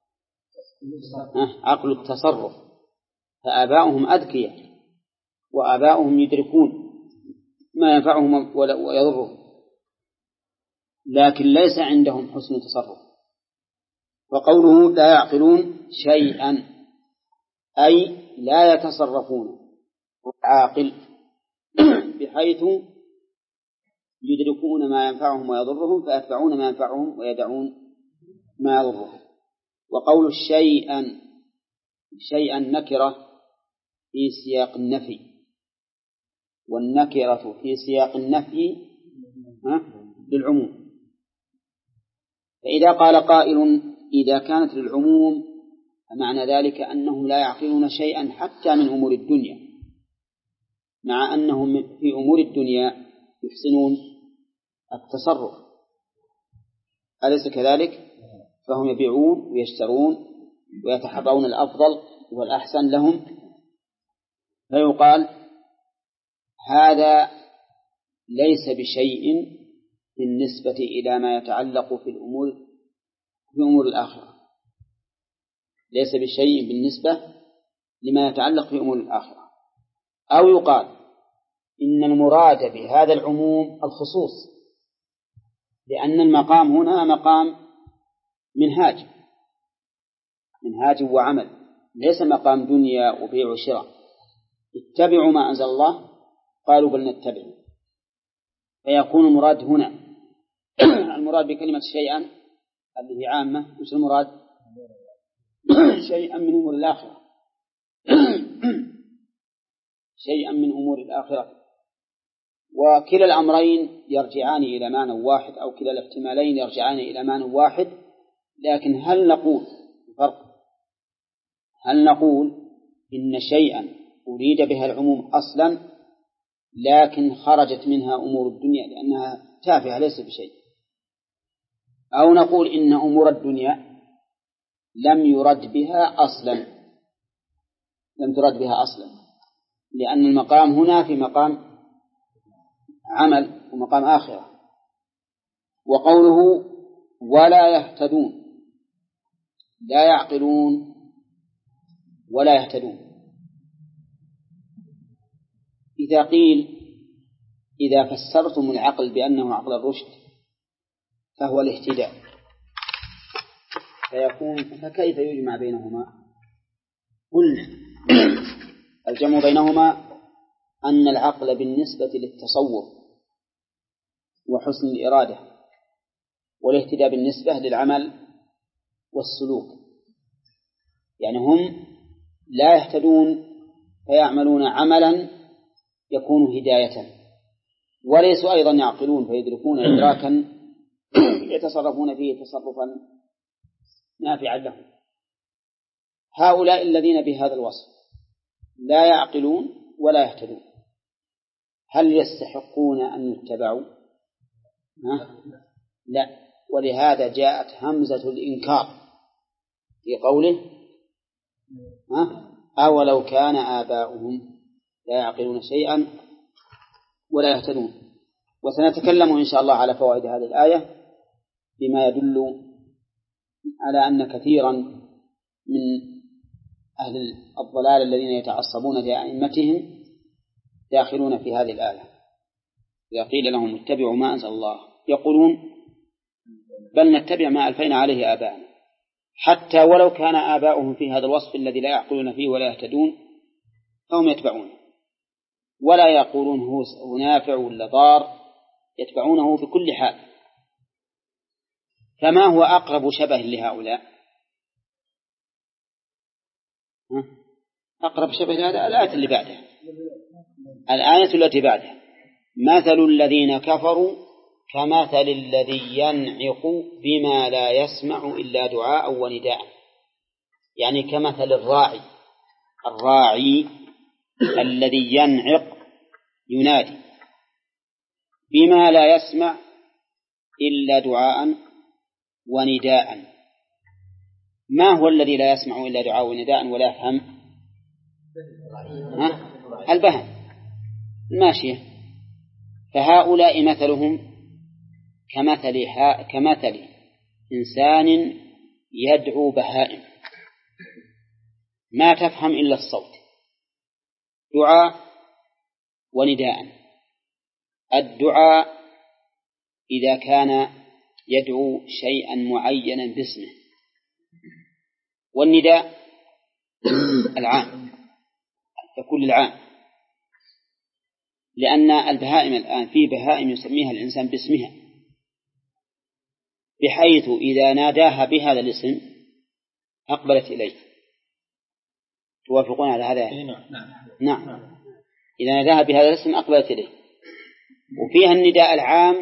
عقل التصرف، فآباؤهم أذكياء وآباؤهم يدركون ما ينفعهم ويضرهم، لكن ليس عندهم حسن تصرف. وقوله لا يعقلون شيئا أي لا يتصرفون عاقل بحيث يدركون ما ينفعهم ويضرهم فيتبعون ما ينفعهم ويدعون ما يضرهم. وقول شيئا شيئا نكرة في سياق النفي، والنكرة في سياق النفي للعموم. فإذا قال قائل إذا كانت للعموم فمعنى ذلك أنهم لا يعقلون شيئا حتى من أمور الدنيا، مع أنهم في أمور الدنيا يحسنون التصرف، أليس كذلك؟ فهم يبيعون ويشترون ويتحرون الأفضل والأحسن لهم، فيقال هذا ليس بشيء بالنسبة إلى ما يتعلق في الأمور في أمور الآخرة، ليس بشيء بالنسبة لما يتعلق في أمور الآخرة. أو يقال إن المراد بهذا العموم الخصوص، لأن المقام هنا مقام منهاج منهاج وعمل، ليس مقام دنيا وبيع وشراء. اتبعوا ما أنزل الله قالوا بل نتبع، فيكون المراد هنا المراد بكلمة شيئا اللي هي عامة، وش المراد؟ شيئا من أمور الآخرة شيئا من أمور الآخرة وكلا الأمرين يرجعان إلى معنى واحد أو كلا الاحتمالين يرجعان إلى معنى واحد. لكن هل نقول فرق هل نقول إن شيئا أريد بها العموم أصلا لكن خرجت منها أمور الدنيا لأنها تافهة ليس بشيء، أو نقول إن أمور الدنيا لم يرد بها أصلا لم ترد بها أصلا لأن المقام هنا في مقام عمل ومقام آخرة. وقوله ولا يهتدون لا يعقلون ولا يهتدون، إذا قيل إذا فسرتم العقل بأنه عقل الرشد فهو الاهتداء فيكون فكيف يجمع بينهما؟ قلنا الجمع بينهما أن العقل بالنسبة للتصور وحسن الإرادة، والاهتداء بالنسبة للعمل والسلوك. يعني هم لا يهتدون فيعملون عملا يكون هداية، وليسوا أيضا يعقلون فيدركون إدراكا يتصرفون فيه تصرفا نافعا لهم. هؤلاء الذين بهذا الوصف لا يعقلون ولا يهتدون هل يستحقون أن يتبعوا؟ لا، ولهذا جاءت همزة الإنكار في قوله أولو كان آباؤهم لا يعقلون شيئا ولا يهتدون. وسنتكلم إن شاء الله على فوائد هذه الآية بما يدل على أن كثيرا من أهل الضلال الذين يتعصبون لأئمتهم داخلون في هذه الآية. إذا قيل لهم اتبعوا ما أنزل الله يقولون بل نتبع ما ألفينا عليه آباءنا، حتى ولو كان آباؤهم في هذا الوصف الذي لا يعقلون فيه ولا يهتدون فهم يتبعون، ولا يقولون هو نافع ولا ضار، يتبعونه في كل حال. فما هو أقرب شبه لهؤلاء؟ أقرب شبه لهذا الآية اللي بعدها، الآية التي بعدها مثل الذين كفروا كمثل الذي ينعق بما لا يسمع إلا دعاء ونداء. يعني كمثل الراعي الراعي الذي ينعق ينادي بما لا يسمع إلا دعاء ونداء. ما هو الذي لا يسمع إلا دعاء ونداء ولا يفهم؟ البهم الماشية. فهؤلاء مثلهم كمثل, كمثل إنسان يدعو بهائم ما تفهم إلا الصوت، دعاء ونداء. الدعاء إذا كان يدعو شيئا معينا باسمه، والنداء العام يكون العام، لأن البهائم الآن في بهائم يسميها الإنسان باسمها، بحيث إذا ناداها بهذا الاسم أقبلت إليه. توافقون على هذا؟ نعم. إذا ناداها بهذا الاسم أقبلت إليه. وفيها النداء العام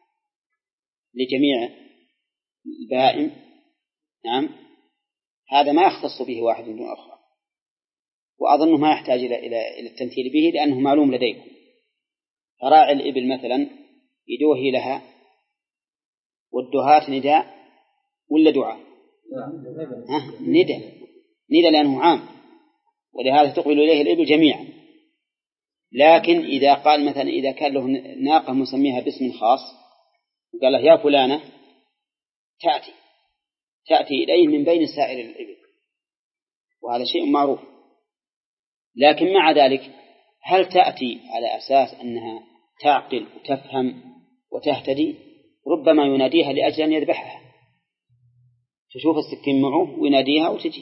لجميع البهائم، نعم، هذا ما يختص به واحد دون آخر، وأظنه ما يحتاج إلى إلى التمثيل به لأنه معلوم لديكم. فراعي الإبل مثلا يدوهي لها، والدهاة نداء ولا دعاء؟ نداء نداء لأنه عام، ولهذا تقبل إليه الإبل جميعا. لكن إذا قال مثلا إذا كان له ناقة مسميها باسم خاص وقال له يا فلانة تأتي تأتي إليه من بين سائر الإبل، وهذا شيء معروف. لكن مع ذلك هل تأتي على أساس أنها تعقل وتفهم وتهتدي؟ ربما يناديها لأجل أن يذبحها، تشوف السكين معه ويناديها وتجي،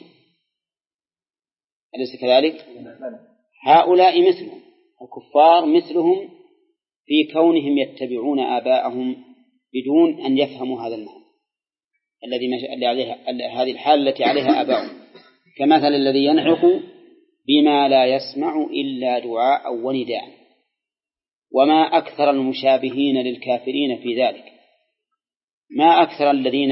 أليس كذلك؟ هؤلاء مثلهم، الكفار مثلهم في كونهم يتبعون آباءهم بدون أن يفهموا هذا المعنى الذي عليها هذه الحالة التي عليها آباؤهم. كمثل الذي ينعق بما لا يسمع إلا دعاء ونداء. وما أكثر المشابهين للكافرين في ذلك، ما أكثر الذين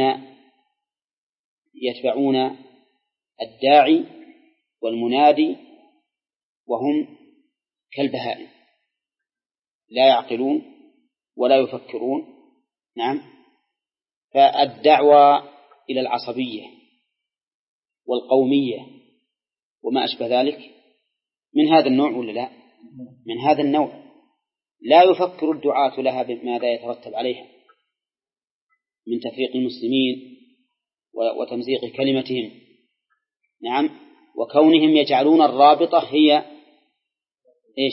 يتبعون الداعي والمنادي وهم كالبهائم لا يعقلون ولا يفكرون. نعم. فالدعوة إلى العصبية والقومية وما أشبه ذلك من هذا النوع ولا لا؟ من هذا النوع. لا يفكر الدعاة لها بماذا يترتب عليها من تفريق المسلمين وتمزيق كلمتهم. نعم. وكونهم يجعلون الرابطة هي إيش؟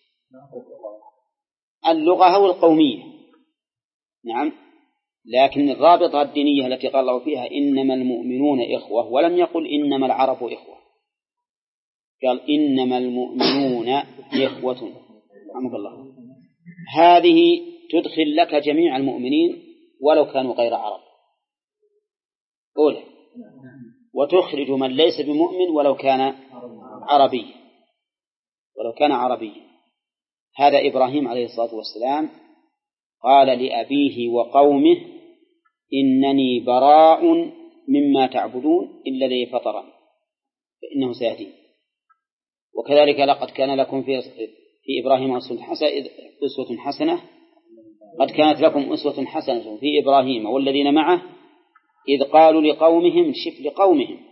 اللغة أو القومية. نعم. لكن الرابطة الدينية التي قال الله فيها إنما المؤمنون إخوة، ولم يقل إنما العرب إخوة، قال إنما المؤمنون إخوة. رحمك الله. هذه تدخل لك جميع المؤمنين ولو كانوا غير عرب أولى، وتخرج من ليس بمؤمن ولو كان عربي ولو كان عربي. هذا إبراهيم عليه الصلاة والسلام قال لأبيه وقومه إنني براء مما تعبدون إلا الذي فطرني فإنه سيهدين. وكذلك لقد كان لكم في في إبراهيم أسوة حسنة قد كانت لكم أسوة حسنة في إبراهيم والذين معه إذ قالوا لقومهم شف لقومهم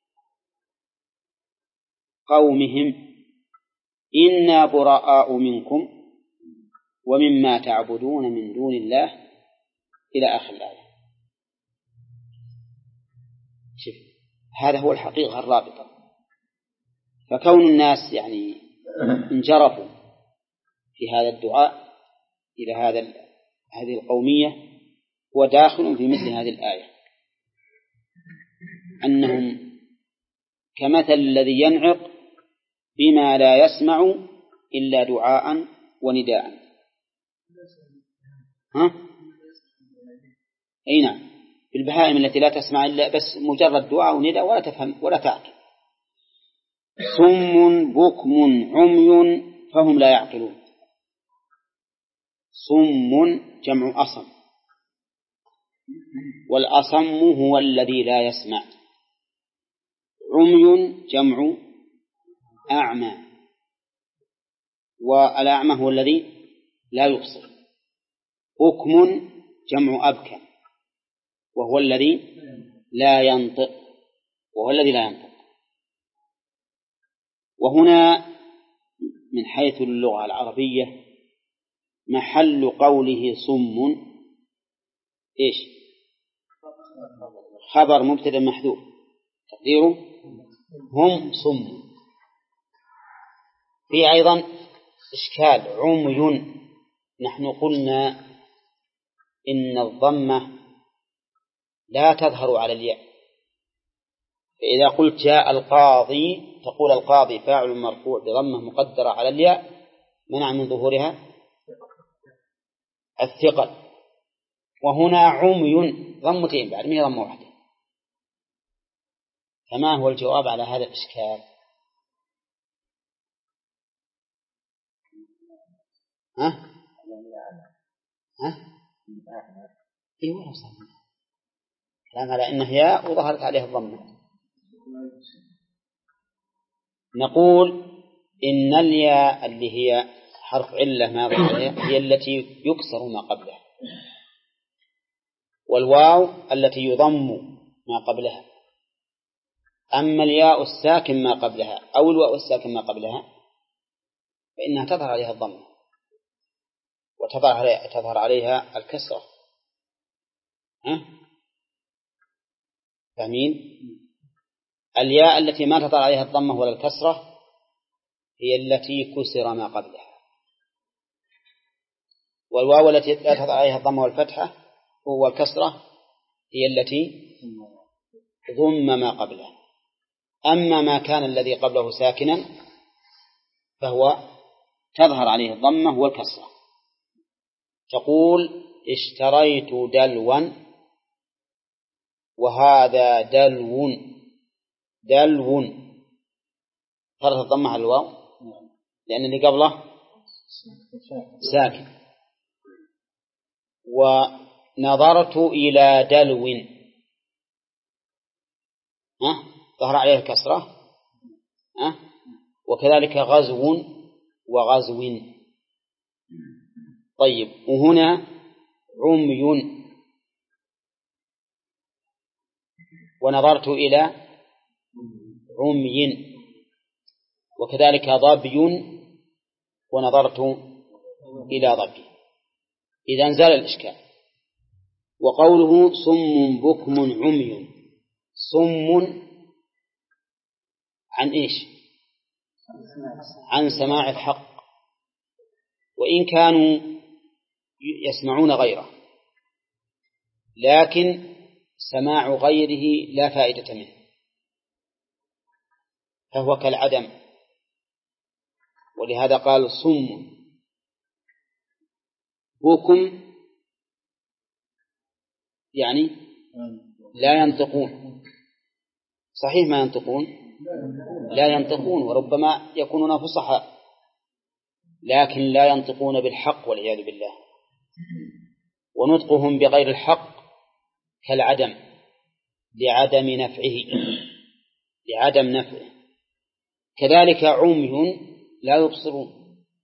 قومهم إنا براء منكم ومما تعبدون من دون الله إلى آخر الآية. شف هذا هو الحقيقة الرابطة. فكون الناس يعني انجرفوا في هذا الدعاء إلى هذا هذه القومية هو داخل في مثل هذه الآية، أنهم كمثل الذي ينعق بما لا يسمع إلا دعاء ونداء. ها؟ أي نعم. البهائم التي لا تسمع إلا بس مجرد دعاء ونداء ولا تفهم ولا تعقل. صم بكم عمي فهم لا يعقلون. صم جمع أصم، والأصم هو الذي لا يسمع. عمي جمع أعمى، والأعمى هو الذي لا يبصر. بكم جمع أبكم وهو الذي لا ينطق وهو الذي لا ينطق. وهنا من حيث اللغة العربية محل قوله صم إيش؟ خبر مبتدأ محذوف تقديره هم صم. في أيضا إشكال عمي. نحن قلنا إن الضمة لا تظهر على الياء، فإذا قلت جاء القاضي تقول القاضي فاعل مرفوع بضمة مقدرة على الياء منع من ظهورها الثقل. وهنا عمي ضمتين بعد ما ضمة واحدة. فما هو الجواب على هذا الإشكال؟ ها؟ ها؟ إيه ولا صار كلام على إنها ياء وظهرت عليها الضمة. نقول إن الياء اللي هي حرف علة ما ظهرها هي التي يكسر ما قبلها، والواو التي يضم ما قبلها. أما الياء الساكن ما قبلها أو الواو الساكن ما قبلها فإنها تظهر عليها الضمة وتظهر عليها, تظهر عليها الكسرة. ها؟ فاهمين؟ الياء التي ما تظهر عليها الضمة ولا الكسرة هي التي كسر ما قبلها، والواو التي لا تظهر عليها الضمة والفتحة هو الكسرة هي التي ضم ما قبلها. أما ما كان الذي قبله ساكنا فهو تظهر عليه الضمة والكسرة. تقول اشتريت دلوا وهذا دلو. دلو فرض الضمة على الواو لأن اللي قبله ساكن. ونظرت إلى دلو، ها ظهر عليه الكسرة، ها وكذلك غزو وغزو. طيب، وهنا عمي، ونظرت إلى عمي، وكذلك ضبي، ونظرت إلى ضبي. إذا زال الإشكال. وقوله صم بكم عمي، صم عن إيش؟ عن سماع الحق، وإن كانوا يسمعون غيره، لكن سماع غيره لا فائدة منه، فهو كالعدم. ولهذا قال صم بكم، يعني لا ينطقون. صحيح ما ينطقون، لا ينطقون، وربما يكونون فصحاء، لكن لا ينطقون بالحق والعياذ بالله. ونطقهم بغير الحق كالعدم، لعدم نفعه، لعدم نفعه. كذلك عمي لا يبصرون،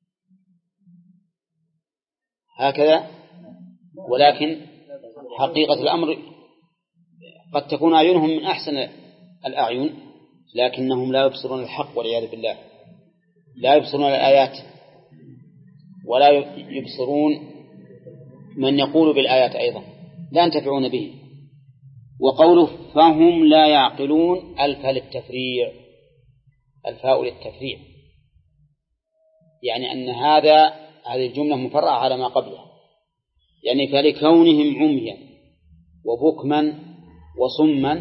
هكذا. ولكن حقيقة الأمر قد تكون أعينهم من أحسن الأعين، لكنهم لا يبصرون الحق والعياذ بالله، لا يبصرون الآيات، ولا يبصرون من يقول بالآيات أيضا، لا ينتفعون به. وقوله فهم لا يعقلون، الفاء للتفريع، الفاء للتفريع، يعني أن هذا هذه الجملة مفرعة على ما قبلها، يعني فلكونهم عميا وبكما وصما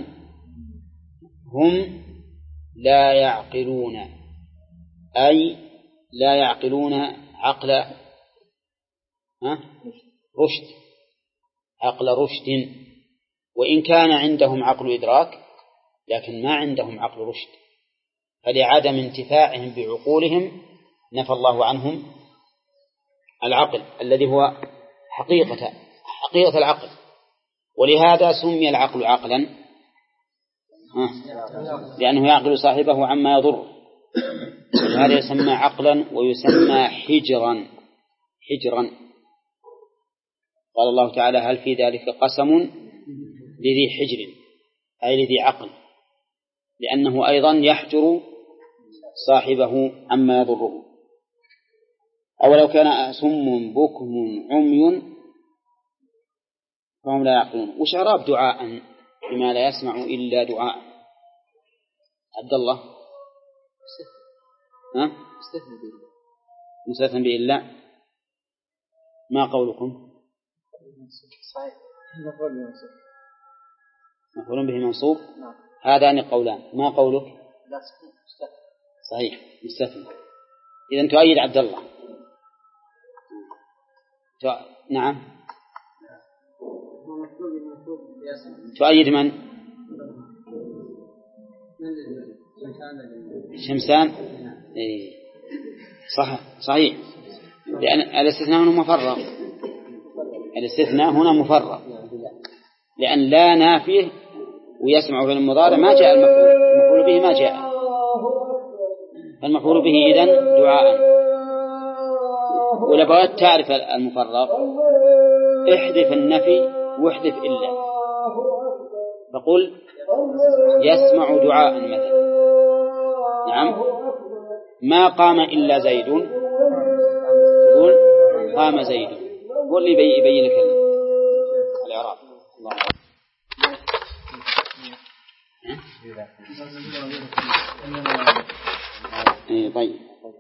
هم لا يعقلون، أي لا يعقلون عقل رشد، عقل رشد. وإن كان عندهم عقل إدراك، لكن ما عندهم عقل رشد، فلعدم انتفاعهم بعقولهم نفى الله عنهم العقل الذي هو حقيقة حقيقة العقل. ولهذا سمي العقل عقلا، لأنه يعقل صاحبه عما يضر، وهذا يسمى عقلا ويسمى حجرا. حجرا قال الله تعالى هل في ذلك قسم لذي حجر، أي لذي عقل، لأنه أيضا يحجر صاحبه عما يضره. أولو كان صم بكم عمي فهم لا يعقلون. وش إعراب دعاء بما لا يسمع إلا دعاء؟ عبد الله، ها؟ مستثنى به إلا، ما قولكم؟ مفعول به منصوب، هذان قولان، ما قولك؟ صحيح مستثنى. إذن تؤيد عبد الله. نعم، تؤيد من؟ شمسان. إيه. صح صحيح، لأن الاستثناء هنا مفرغ، الاستثناء هنا مفرغ، لأن لا نافيه ويسمع في المضارع ما جاء المفعول، المفعول به ما جاء، المفعول به إذن دعاء. ولا بغيت تعرف المفرغ احذف النفي واحذف إلا، فقل يسمع دعاء مثلا. نعم، ما قام إلا زيد، تقول قام زيد. هو اللي يبين لك الإعراب. الله إيه. طيب،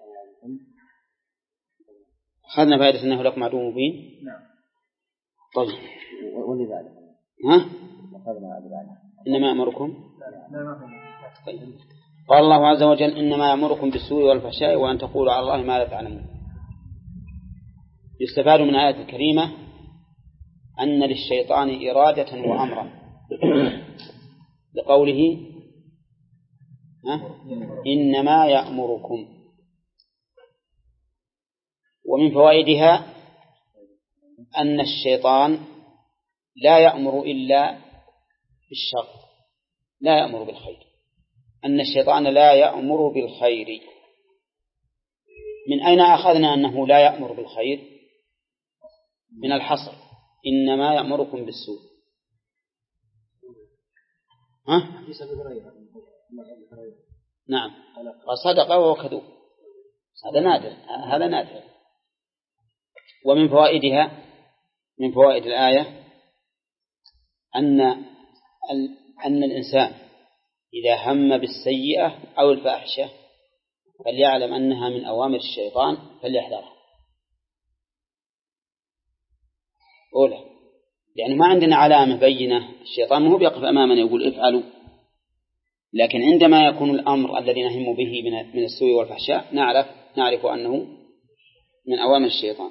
أخذنا فائدة أنه لكم عدو مبين. طيب، ولذلك ها أخذنا ذلك إنما أمركم. طيب. قال الله عز وجل إنما يأمركم بالسوء والفحشاء وأن تقولوا على الله ما لا تعلمون. يستفاد من الآية الكريمة أن للشيطان إرادة وأمرا، لقوله ها؟ إنما يأمركم، ومن فوائدها أن الشيطان لا يأمر إلا بالشر، لا يأمر بالخير، أن الشيطان لا يأمر بالخير. من أين أخذنا أنه لا يأمر بالخير؟ من الحصر، إنما يأمركم بالسوء. ها؟ نعم، وصدق وهو كذوب، هذا نادر، هذا نادر. ومن فوائدها، من فوائد الآية أن أن الإنسان إذا هم بالسيئة أو الفاحشة فليعلم أنها من أوامر الشيطان فليحذرها. أولى، يعني ما عندنا علامة بينة، الشيطان ما هو بيقف أمامنا يقول افعلوا، لكن عندما يكون الأمر الذي نهم به من السوء والفحشاء نعرف نعرف أنه من أوامر الشيطان.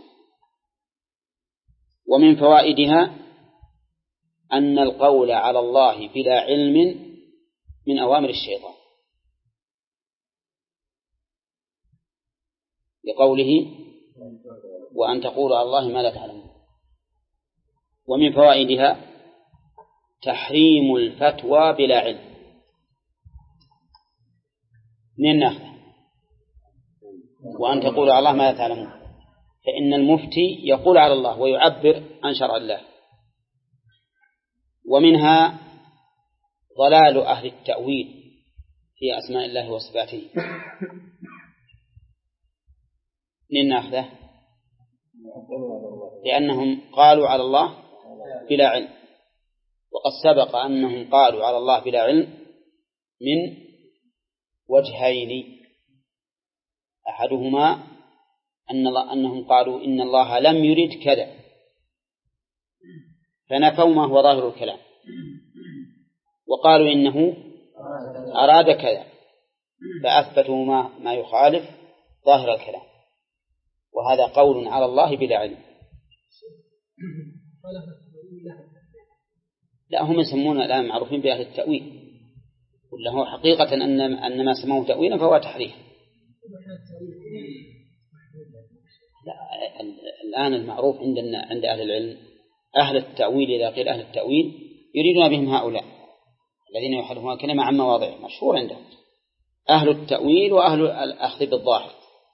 ومن فوائدها أن القول على الله بلا علم من أوامر الشيطان، لقوله وأن تقولوا على الله ما لا تعلمون. ومن فوائدها تحريم الفتوى بلا علم. من ناخذ وأن تقولوا على الله ما لا تعلمون، فإن المفتي يقول على الله ويعبر عن شرع الله. ومنها ضلال أهل التأويل في أسماء الله وصفاته. من ناخذه لأنهم قالوا على الله بلا علم، وقد سبق أنهم قالوا على الله بلا علم من وجهين، أحدهما أن الله أنهم قالوا إن الله لم يرد كذا فنفوا ما هو ظاهر الكلام، وقالوا إنه أراد كذا فأثبتوا ما ما يخالف ظاهر الكلام، وهذا قول على الله بلا علم. لا، هم يسمون الآن معروفين بأهل التأويل، ولا هو حقيقة أن أن ما سموه تأويلا فهو تحريف. لا، الآن المعروف عندنا عند أهل العلم أهل التأويل، إذا قيل أهل التأويل يريدون بهم هؤلاء الذين يحرفون الكلمة عن مواضعه، مشهور عندهم أهل التأويل وأهل الأخذ بالظاهر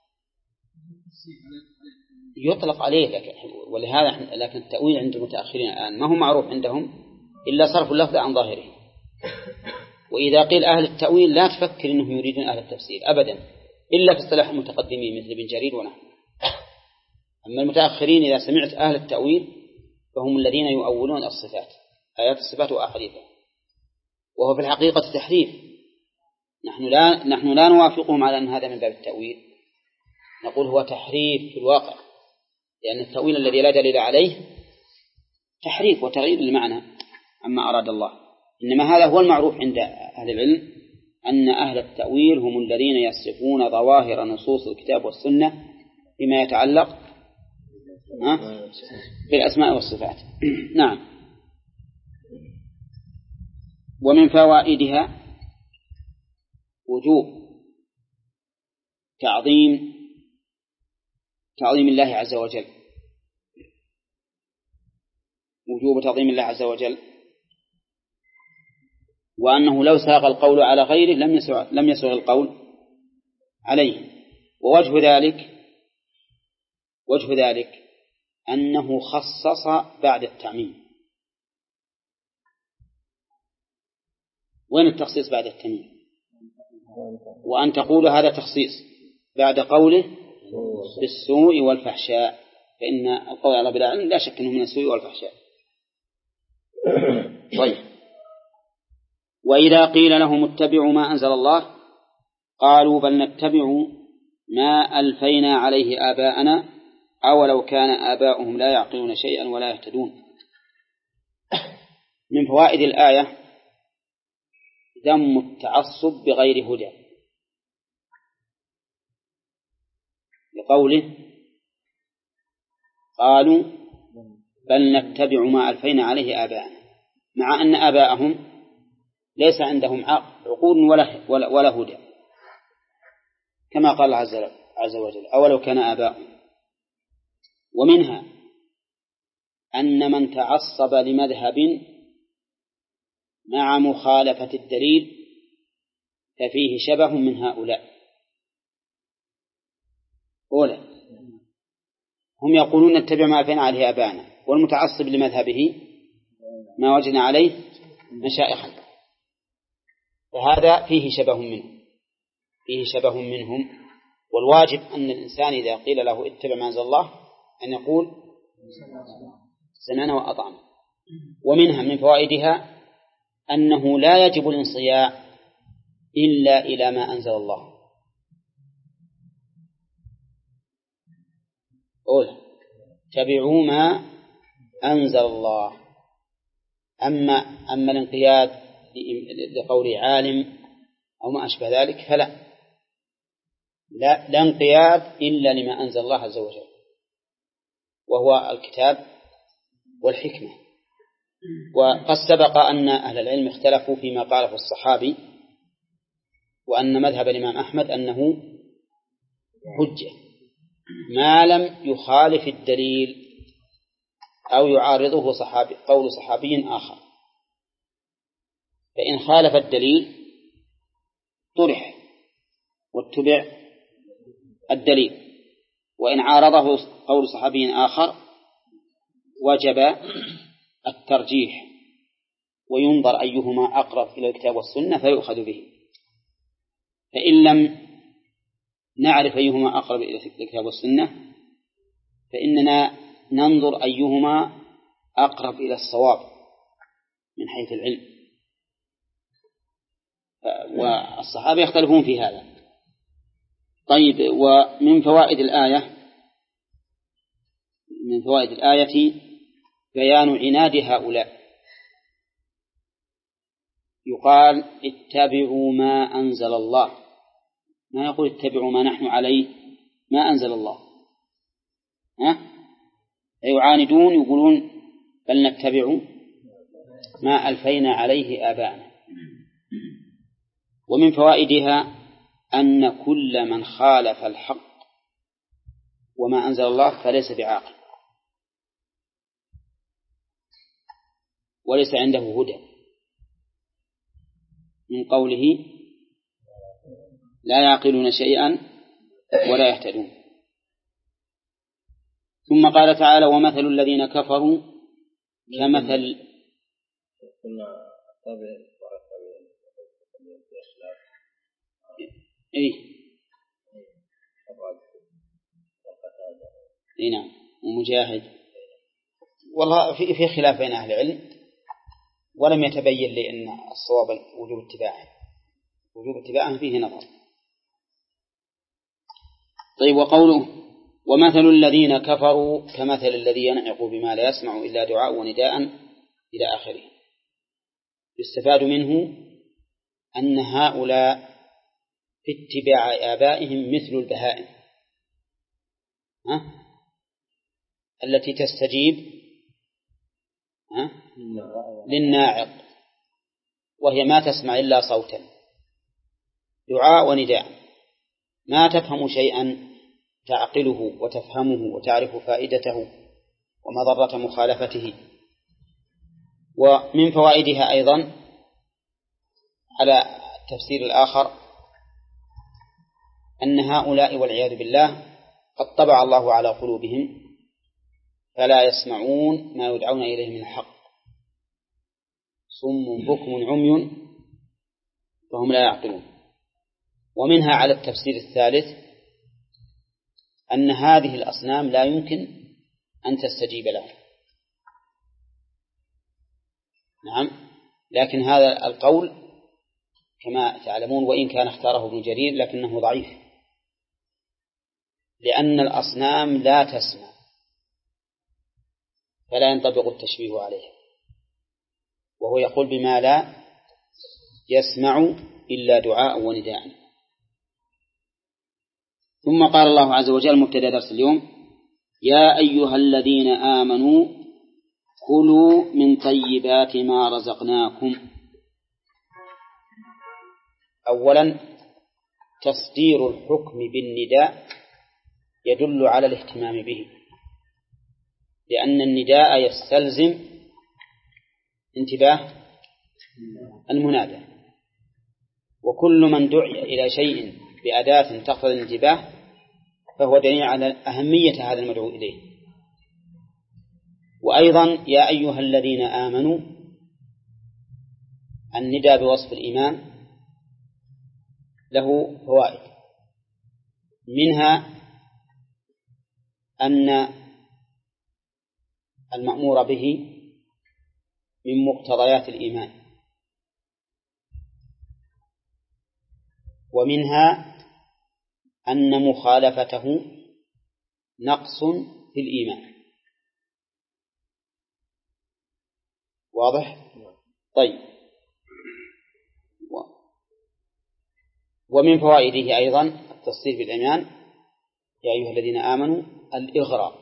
يطلق عليه، لكن ولهذا لكن التأويل عند المتأخرين الآن ما هو معروف عندهم إلا صرف اللفظ عن ظاهره. وإذا قيل أهل التأويل لا تفكر أنهم يريدون أهل التفسير أبدا، إلا في اصطلاح المتقدمين مثل ابن جرير ونحن. أما المتأخرين إذا سمعت أهل التأويل فهم الذين يؤولون الصفات، آيات الصفات وأحاديثها، وهو في الحقيقة تحريف. نحن لا نحن لا نوافقهم على أن هذا من باب التأويل، نقول هو تحريف في الواقع، لأن التأويل الذي لا دليل عليه تحريف وتغيير المعنى عما أراد الله. إنما هذا هو المعروف عند أهل العلم، أن أهل التأويل هم الذين يصفون ظواهر نصوص الكتاب والسنة بما يتعلق بالأسماء والصفات. نعم. ومن فوائدها وجوب تعظيم تعظيم الله عز وجل، وجوب تعظيم الله عز وجل، وأنه لو ساق القول على غيره لم يسع لم يسع القول عليه. ووجه ذلك وجه ذلك أنه خصص بعد التعميم. وين التخصيص بعد التعميم؟ وأن تقول هذا تخصيص بعد قوله بالسوء والفحشاء، فإن القول على بلا علم لا شك أنه من السوء والفحشاء. طيب، وإذا قيل لهم اتبعوا ما أنزل الله قالوا بل نتبع ما ألفينا عليه آباءنا أولو كان آباؤهم لا يعقلون شيئا ولا يهتدون. من فوائد الآية ذم التعصب بغير هدى، لقوله قالوا بل نتبع ما ألفينا عليه آباءنا، مع أن آباءهم ليس عندهم عقول ولا, ولا, ولا هدى، كما قال عز وجل أولو كان آباؤهم. ومنها أن من تعصب لمذهب مع مخالفة الدليل ففيه شبه من هؤلاء. أولا هم يقولون نتبع ما ألفينا عليه آباءنا، والمتعصب لمذهبه ما وجدنا عليه مشائخنا، فهذا فيه شبه منهم فيه شبه منهم والواجب أن الإنسان إذا قيل له اتبع ما أنزل الله أن يقول سمعنا وأطعنا. ومنها من فوائدها أنه لا يجب الانصياع إلا إلى ما أنزل الله. قول تبعوا ما أنزل الله. أما أما الانقياد لقول عالم أو ما أشبه ذلك فلا لا, لا انقياد إلا لما أنزل الله عز وجل، وهو الكتاب والحكمة. وقد سبق أن أهل العلم اختلفوا فيما قاله الصحابي، وأن مذهب الإمام أحمد أنه حجة ما لم يخالف الدليل أو يعارضه صحابي قول صحابي آخر. فإن خالف الدليل طرح واتبع الدليل، وإن عارضه قول صحابي آخر وجب الترجيح وينظر أيهما أقرب إلى الكتاب والسنة فيؤخذ به. فإن لم نعرف أيهما أقرب إلى الكتاب والسنة فإننا ننظر أيهما أقرب إلى الصواب من حيث العلم. والصحابة يختلفون في هذا. طيب، ومن فوائد الآية من فوائد الآية بيان عناد هؤلاء. يقال اتبعوا ما أنزل الله، ما يقول اتبعوا ما نحن عليه ما أنزل الله. ها؟ يعاندون يقولون بل نتبع ما ألفينا عليه آباءنا. ومن فوائدها أن كل من خالف الحق وما أنزل الله فليس بعاقل وليس عنده هدى، من قوله لا يعقلون شيئا ولا يهتدون. ثم قال تعالى ومثل الذين كفروا كمثل إيه إيه نعم ومجاهد. والله في في خلاف بين أهل العلم، ولم يتبين لي أن الصواب وجوب اتباعه وجوب اتباعه فيه نظر. طيب، وقوله ومثل الذين كفروا كمثل الذي ينعق بما لا يسمع إلا دعاء ونداء إلى آخره. يستفاد منه أن هؤلاء في اتباع آبائهم مثل البهائم ها؟ التي تستجيب ها؟ للناعق، وهي ما تسمع إلا صوتا دعاء ونداء، ما تفهم شيئا تعقله وتفهمه وتعرف فائدته ومضرة مخالفته. ومن فوائدها أيضا على التفسير الآخر أن هؤلاء والعياذ بالله قد طبع الله على قلوبهم فلا يسمعون ما يدعون إليه من الحق، صم بكم عمي فهم لا يعقلون. ومنها على التفسير الثالث أن هذه الأصنام لا يمكن أن تستجيب له. نعم، لكن هذا القول كما تعلمون وإن كان اختاره ابن جرير لكنه ضعيف، لأن الأصنام لا تسمع فلا ينطبق التشبيه عليها، وهو يقول بما لا يسمع إلا دعاء ونداء. ثم قال الله عز وجل مبتدأ درس اليوم يا أيها الذين آمنوا كلوا من طيبات ما رزقناكم. أولا تصدير الحكم بالنداء يدل على الاهتمام به، لأن النداء يستلزم انتباه المنادى، وكل من دعي إلى شيء بأداة تقتضي الانتباه فهو دليل على أهمية هذا المدعو إليه. وأيضا يا أيها الذين آمنوا النداء بوصف الإيمان له فوائد، منها أن المأمور به من مقتضيات الإيمان، ومنها أن مخالفته نقص في الإيمان. واضح؟ طيب. ومن فوائده أيضا التصديق بالإيمان يا أيها الذين آمنوا الإغراء،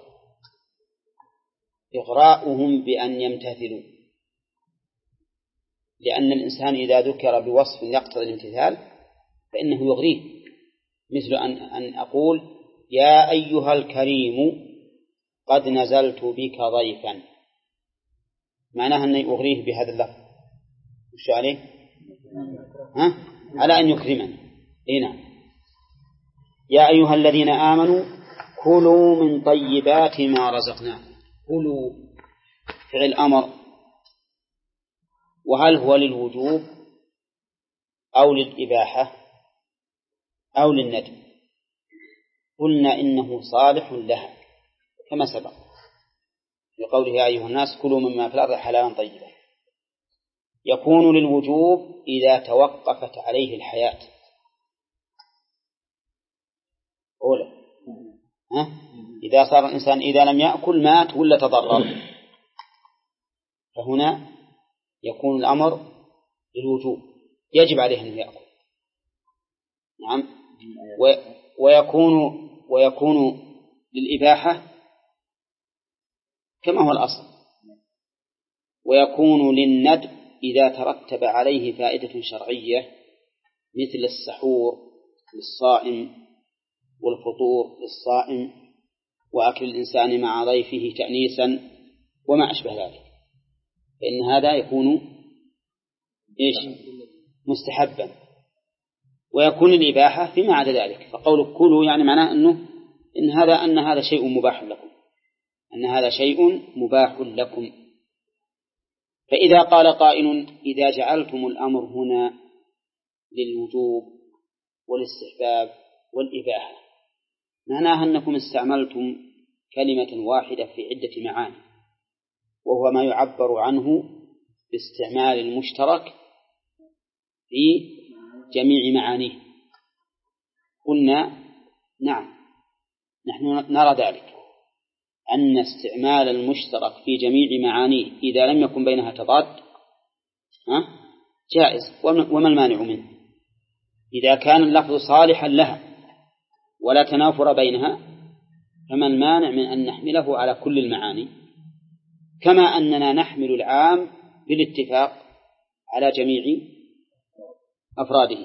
إغراؤهم بأن يمتثلوا، لأن الإنسان إذا ذكر بوصف يقتضي الامتثال فإنه يغريه، مثل أن, أن أقول يا أيها الكريم قد نزلت بك ضيفا، معناها أن أغريه بهذا اللفظ. وش عليه؟ ها؟ على أن يكرمني. هنا يا أيها الذين آمنوا كلوا من طيبات ما رزقناكم. كلوا فعل أمر، وهل هو للوجوب أو للإباحة أو للندب؟ قلنا إنه صالح لها كما سبق في قوله يا أيها الناس كلوا مما في الأرض حلالا طيبا. يكون للوجوب إذا توقفت عليه الحياة أولا، ها؟ إذا صار الإنسان إذا لم يأكل مات ولا تضرر، فهنا يكون الأمر للوجوب، يجب عليه أن يأكل. نعم. ويكون ويكون للإباحة كما هو الأصل، ويكون للندب إذا ترتب عليه فائدة شرعية مثل السحور للصائم والفطور للصائم وأكل الإنسان مع ضيفه تأنيسا وما أشبه ذلك، فإن هذا يكون إيش؟ مستحبا. ويكون الإباحة فيما عدا ذلك، فقول كلوا يعني معناه أنه إن هذا أن هذا شيء مباح لكم، أن هذا شيء مباح لكم. فإذا قال قائل إذا جعلتم الأمر هنا للوجوب والاستحباب والإباحة معناها أنكم استعملتم كلمة واحدة في عدة معاني، وهو ما يعبر عنه باستعمال المشترك في جميع معانيه. قلنا نعم، نحن نرى ذلك، أن استعمال المشترك في جميع معانيه إذا لم يكن بينها تضاد جائز. وما المانع منه؟ إذا كان اللفظ صالحا لها ولا تنافر بينها فما المانع من أن نحمله على كل المعاني، كما أننا نحمل العام بالاتفاق على جميع أفراده.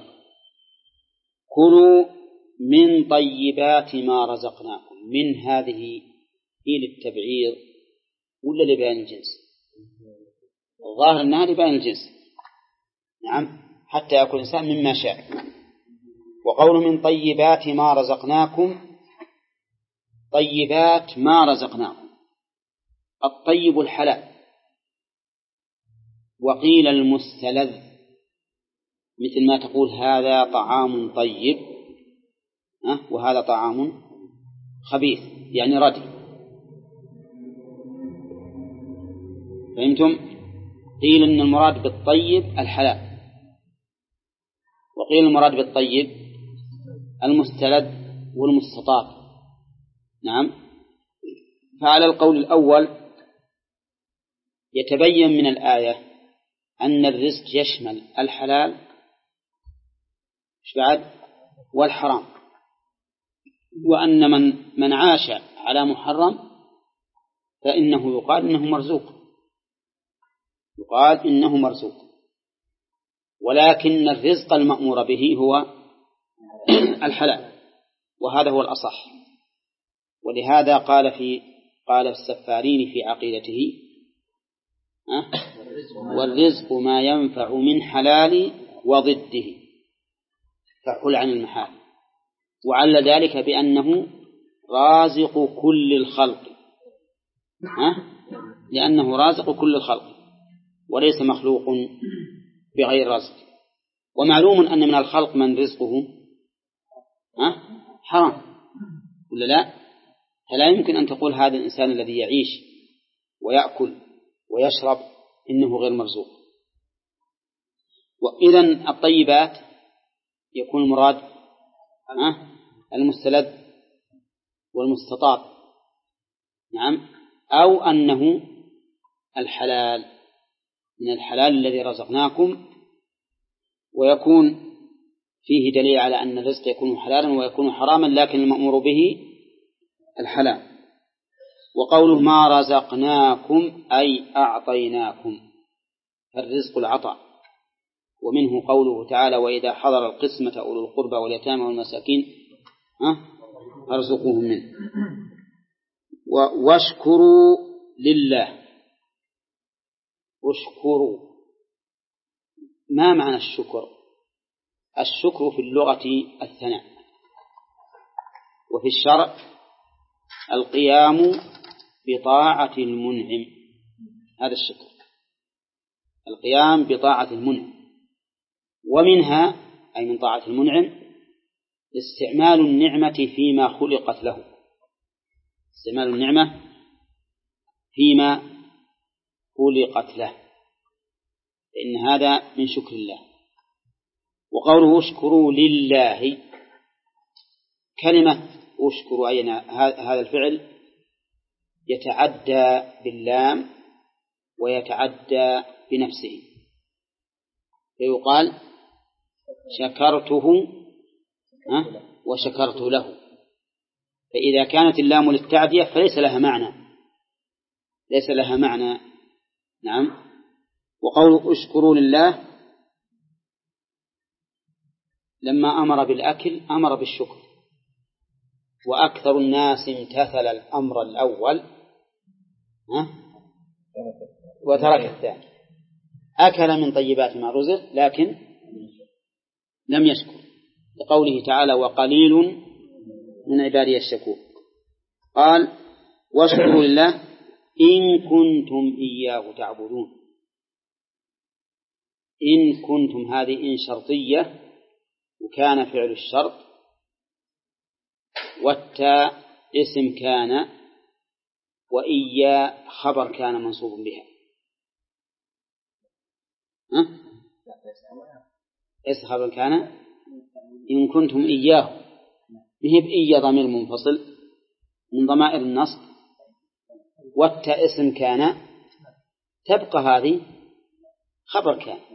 كلوا من طيبات ما رزقناكم، من هذه هي للتبعيض ولا لبيان الجنس؟ الظاهر أنها لبيان الجنس. نعم، حتى يأكل الإنسان مما شاء. وقول من طيبات ما رزقناكم، طيبات ما رزقناكم، الطيب الحلال. وقيل المستلذ، مثل ما تقول هذا طعام طيب وهذا طعام خبيث، يعني ردي. فهمتم؟ قيل إن المراد بالطيب الحلال، وقيل المراد بالطيب المستلذ والمستطاب. نعم. فعلى القول الأول يتبين من الآية أن الرزق يشمل الحلال بعد والحرام، وأن من من عاش على محرم فإنه يقال إنه مرزوق، يقال إنه مرزوق. ولكن الرزق المأمور به هو الحلال، وهذا هو الأصح. ولهذا قال في قال السفارين في عقيدته أه؟ والرزق ما ينفع من حلال وضده فحل عن المحال، وعل ذلك بأنه رازق كل الخلق أه؟ لأنه رازق كل الخلق وليس مخلوق بغير رزق. ومعلوم أن من الخلق من رزقه أه؟ حرام ولا لا؟ فلا يمكن أن تقول هذا الإنسان الذي يعيش ويأكل ويشرب إنه غير مرزوق. وإذن الطيبات يكون المراد أه؟ المستلذ والمستطاب، نعم، أو أنه الحلال من الحلال الذي رزقناكم، ويكون فيه دليل على أن الرزق يكون حلالا ويكون حراما، لكن المأمور به الحلال. وقوله ما رزقناكم أي أعطيناكم، الرزق العطاء. ومنه قوله تعالى وإذا حضر القسمة أولو القربى واليتامى والمساكين أرزقوهم منه. واشكروا لله، واشكروا، ما معنى الشكر؟ الشكر في اللغة الثناء، وفي الشرع القيام بطاعة المنعم، هذا الشكر، القيام بطاعة المنعم. ومنها أي من طاعة المنعم استعمال النعمة فيما خلقت له، استعمال النعمة فيما خلقت له، فإن هذا من شكر الله. وقوله اشكروا لله، كلمة اشكروا أين هذا الفعل يتعدى باللام ويتعدى بنفسه، فيقال شكرته وشكرت له، فإذا كانت اللام للتعدية فليس لها معنى، ليس لها معنى. نعم. وقوله اشكروا لله لما أمر بالأكل أمر بالشكر، وأكثر الناس امتثل الأمر الأول وترك الثاني، أكل من طيبات ما رزق لكن لم يشكر، لقوله تعالى وقليل من عبادي الشكور. قال واشكروا لله إن كنتم إياه تعبدون. إن كنتم هذه إن شرطية، وكان فعل الشرط، والتاء اسم كان، وإيا خبر كان منصوب بها. ها؟ اسم خبر كان إن كنتم إياه، به بإيا ضمير منفصل من ضمائر النصب، والتاء اسم كان، تبقى هذه خبر كان.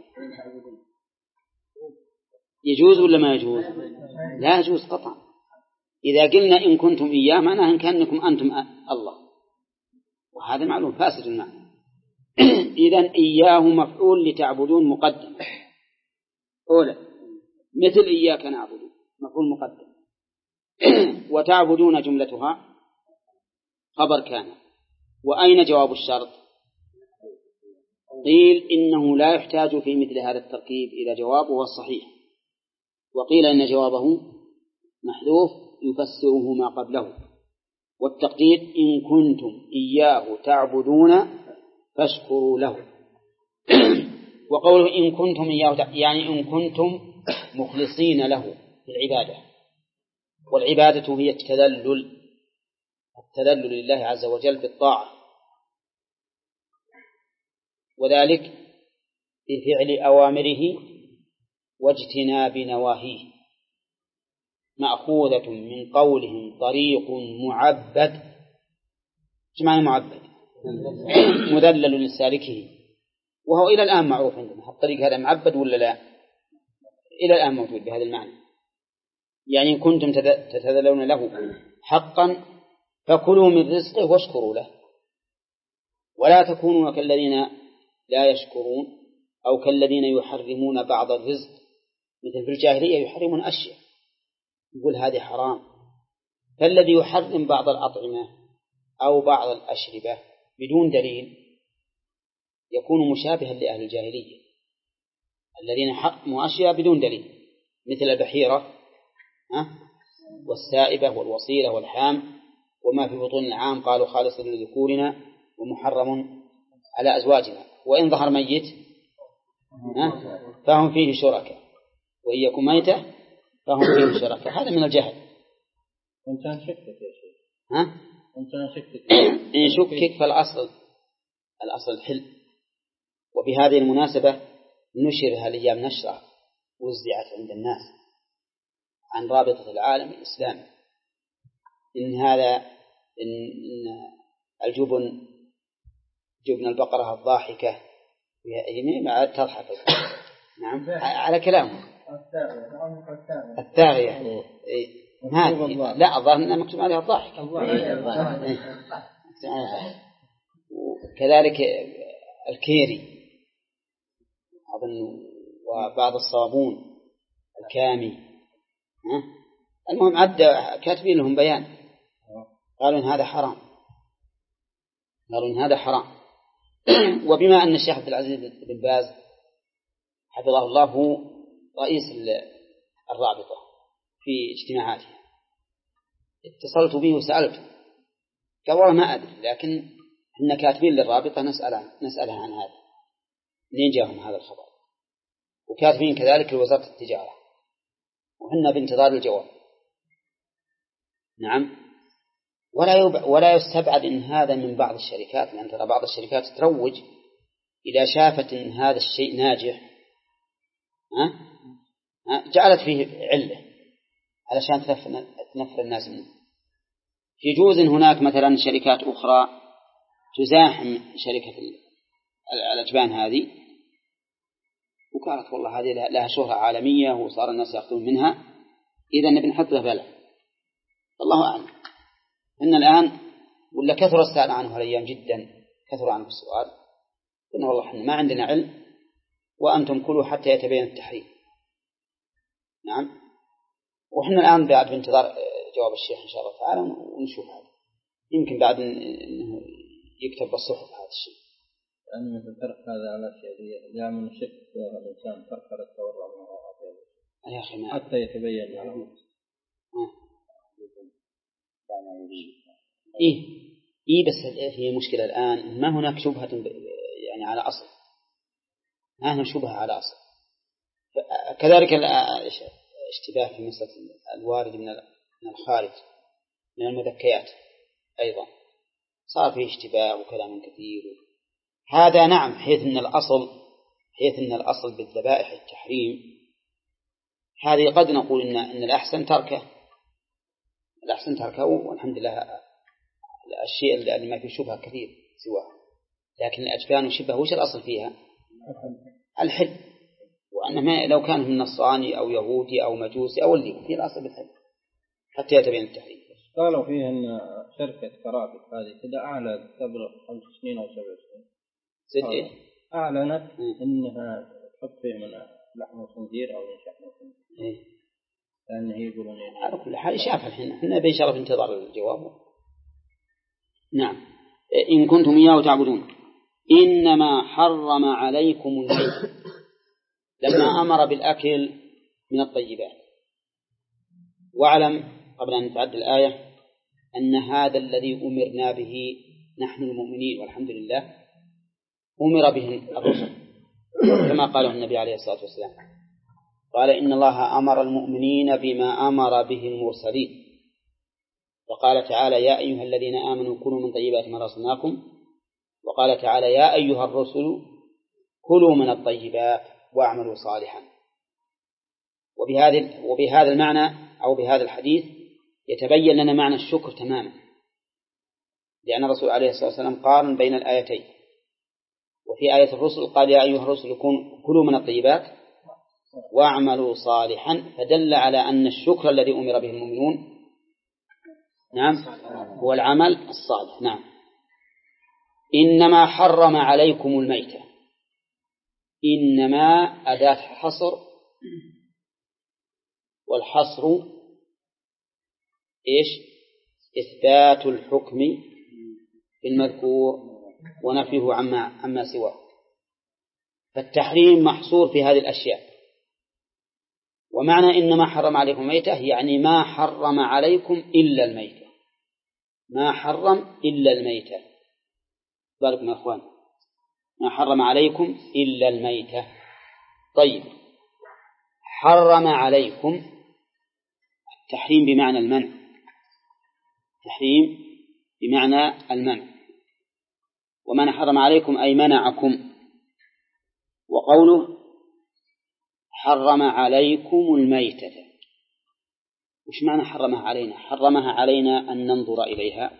يجوز ولا ما يجوز؟ لا يجوز قطعا. إذا قلنا إن كنتم إياه معناه إن كأنكم أنتم الله، وهذا معلوم فاسد المعنى. إذن إياه مفعول لتعبدون مقدم أولا، مثل إياك نعبد مفعول مقدم، وتعبدون جملتها خبر كان. وأين جواب الشرط؟ قيل إنه لا يحتاج في مثل هذا التركيب إلى جواب، وهو الصحيح، وقيل إن جوابه محذوف يفسره ما قبله. والتقدير إن كنتم إياه تعبدون فاشكروا له. وقوله إن كنتم إياه يعني إن كنتم مخلصين له في العبادة، والعبادة هي التذلل، التذلل لله عز وجل في الطاعة، وذلك بفعل أوامره واجتناب نواهيه، مأخوذة من قولهم طريق معبد. ايش معنى معبد؟ مذلل لسالكه، وهو إلى الآن معروف عندنا الطريق هذا معبد ولا لا؟ إلى الآن موجود بهذا المعنى. يعني كنتم تتذللون له حقا فكلوا من رزقه واشكروا له، ولا تكونوا كالذين لا يشكرون أو كالذين يحرمون بعض الرزق، مثل في الجاهلية يحرمون أشياء يقول هذه حرام. فالذي يحرم بعض الأطعمة أو بعض الأشربة بدون دليل يكون مشابها لأهل الجاهلية الذين حرموا أشياء بدون دليل، مثل البحيرة والسائبة والوصيلة والحام وما في بطون العام قالوا خالص لذكورنا ومحرم على أزواجنا، وإن ظهر ميت فهم فيه شركاء، وإن يكن ميتة فهم فيه شركاء. هذا من الجهل. وإن كان شكك يا شيخ ها؟ وإن كان شكك إن شكك فالأصل الأصل الحل. وبهذه المناسبة نشر هالأيام نشرة وزعت عند الناس عن رابطة العالم الإسلامي إن هذا إن الجبن جبن البقرة الضاحكة مع تضحك نعم على كلامه الثاغية هذه لا الظاهر أنها مكتوب عليها الضاحك. كذلك الكيري أظن وبعض الصابون الكامي. المهم عد كاتبين لهم بيان قالوا إن هذا حرام، قالوا إن هذا حرام. وبما أن الشيخ عبد العزيز بن باز حفظه الله هو رئيس الرابطة في اجتماعاتها اتصلت به وسألته قال والله ما أدري، لكن إحنا كاتبين للرابطة نسألها نسألها عن هذا منين جاءهم هذا الخبر، وكاتبين كذلك لوزارة التجارة وحنا بانتظار الجواب. نعم. ولا يب... ولا يستبعد إن هذا من بعض الشركات، لأن ترى بعض الشركات تروج إذا شافت إن هذا الشيء ناجح ها؟ ها؟ جعلت فيه علة علشان تنفر الناس منه. يجوز إن هناك مثلا شركات أخرى تزاحم شركة الأجبان هذه وقالت والله هذه لها شهرة عالمية وصار الناس يأخذون منها، إذا نبي نحط له بلع. الله أعلم. إن الآن ولا كثر السؤال عنه هالأيام جدا، كثر عنه السؤال. قلنا والله إحنا ما عندنا علم وأنتم كلوا حتى يتبين التحريم. نعم. وإحنا الآن بعد بانتظار جواب الشيخ إن شاء الله تعالى ونشوف هذا. يمكن بعد إنه يكتب بالصحف هذا الشيء. يعني مثل ترك هذا على الشيء لا من شك الإنسان ترك التورع من وراء يا أخي ما حتى يتبين له. إيه إيه بس هي مشكلة الآن ما هناك شبهة يعني على أصل، ما هنا شبهة على أصل. كذلك اشتباه في مسألة الوارد من الخارج من المذكيات أيضا صار فيه اشتباه وكلام كثير. هذا نعم حيث أن الأصل حيث أن الأصل بالذبائح التحريم، هذه قد نقول إن إن الأحسن تركه الأحسن تركه والحمد لله الشيء اللي ما فيه شبهة كثير سواه. لكن الأجبان وشبه وش الأصل فيها؟ الحل، وأن ما لو كان من نصراني أو يهودي أو مجوسي أو اللي فيه الأصل بالحل حتى يتبين التحريم. قالوا فيه أن شركة كرافت هذه كده أعلنت قبل خمس سنين أو سبع سنين ست أعلنت إنها تحط فيه من لحم الخنزير أو من شحم الخنزير. إيه. لأن هي يقولون على كل حال شاف الحين إحنا بإشارة انتظار الجواب. نعم. إن كنتم إياه تعبدون إنما حرم عليكم الميت لما أمر بالأكل من الطيبات. واعلم قبل أن نتعدى الآية أن هذا الذي أمرنا به نحن المؤمنين والحمد لله أمر به الرسل كما قاله النبي عليه الصلاة والسلام قال إن الله أمر المؤمنين بما أمر به المرسلين. وقال تعالى يا أيها الذين آمنوا كلوا من طيبات ما رزقناكم. وقال تعالى يا أيها الرسل كلوا من الطيبات واعملوا صالحا. وبهذا وبهذا المعنى أو بهذا الحديث يتبين لنا معنى الشكر تماما، لأن الرسول عليه الصلاة والسلام قارن بين الآيتين. وفي آية الرسل قال يا أيها الرسل كلوا من الطيبات واعملوا صالحا، فدل على أن الشكر الذي أمر به المؤمنون نعم هو العمل الصالح. نعم. إنما حرم عليكم الميتة. إنما أداة حصر، والحصر إيش؟ إثبات الحكم بالمذكور ونفيه عما, عما سواه. فالتحريم محصور في هذه الأشياء. ومعنى إنما حرم عليكم الميتة يعني ما حرم عليكم إلا الميتة، ما حرم إلا الميتة. باركم يا أخوان، ما حرم عليكم إلا الميتة. طيب، حرم عليكم، التحريم بمعنى المنع، تحريم بمعنى المنع، ومن حرم عليكم أي منعكم. وقوله حرم عليكم الميتة، وش معنى حرمها علينا؟ حرمها علينا أن ننظر إليها؟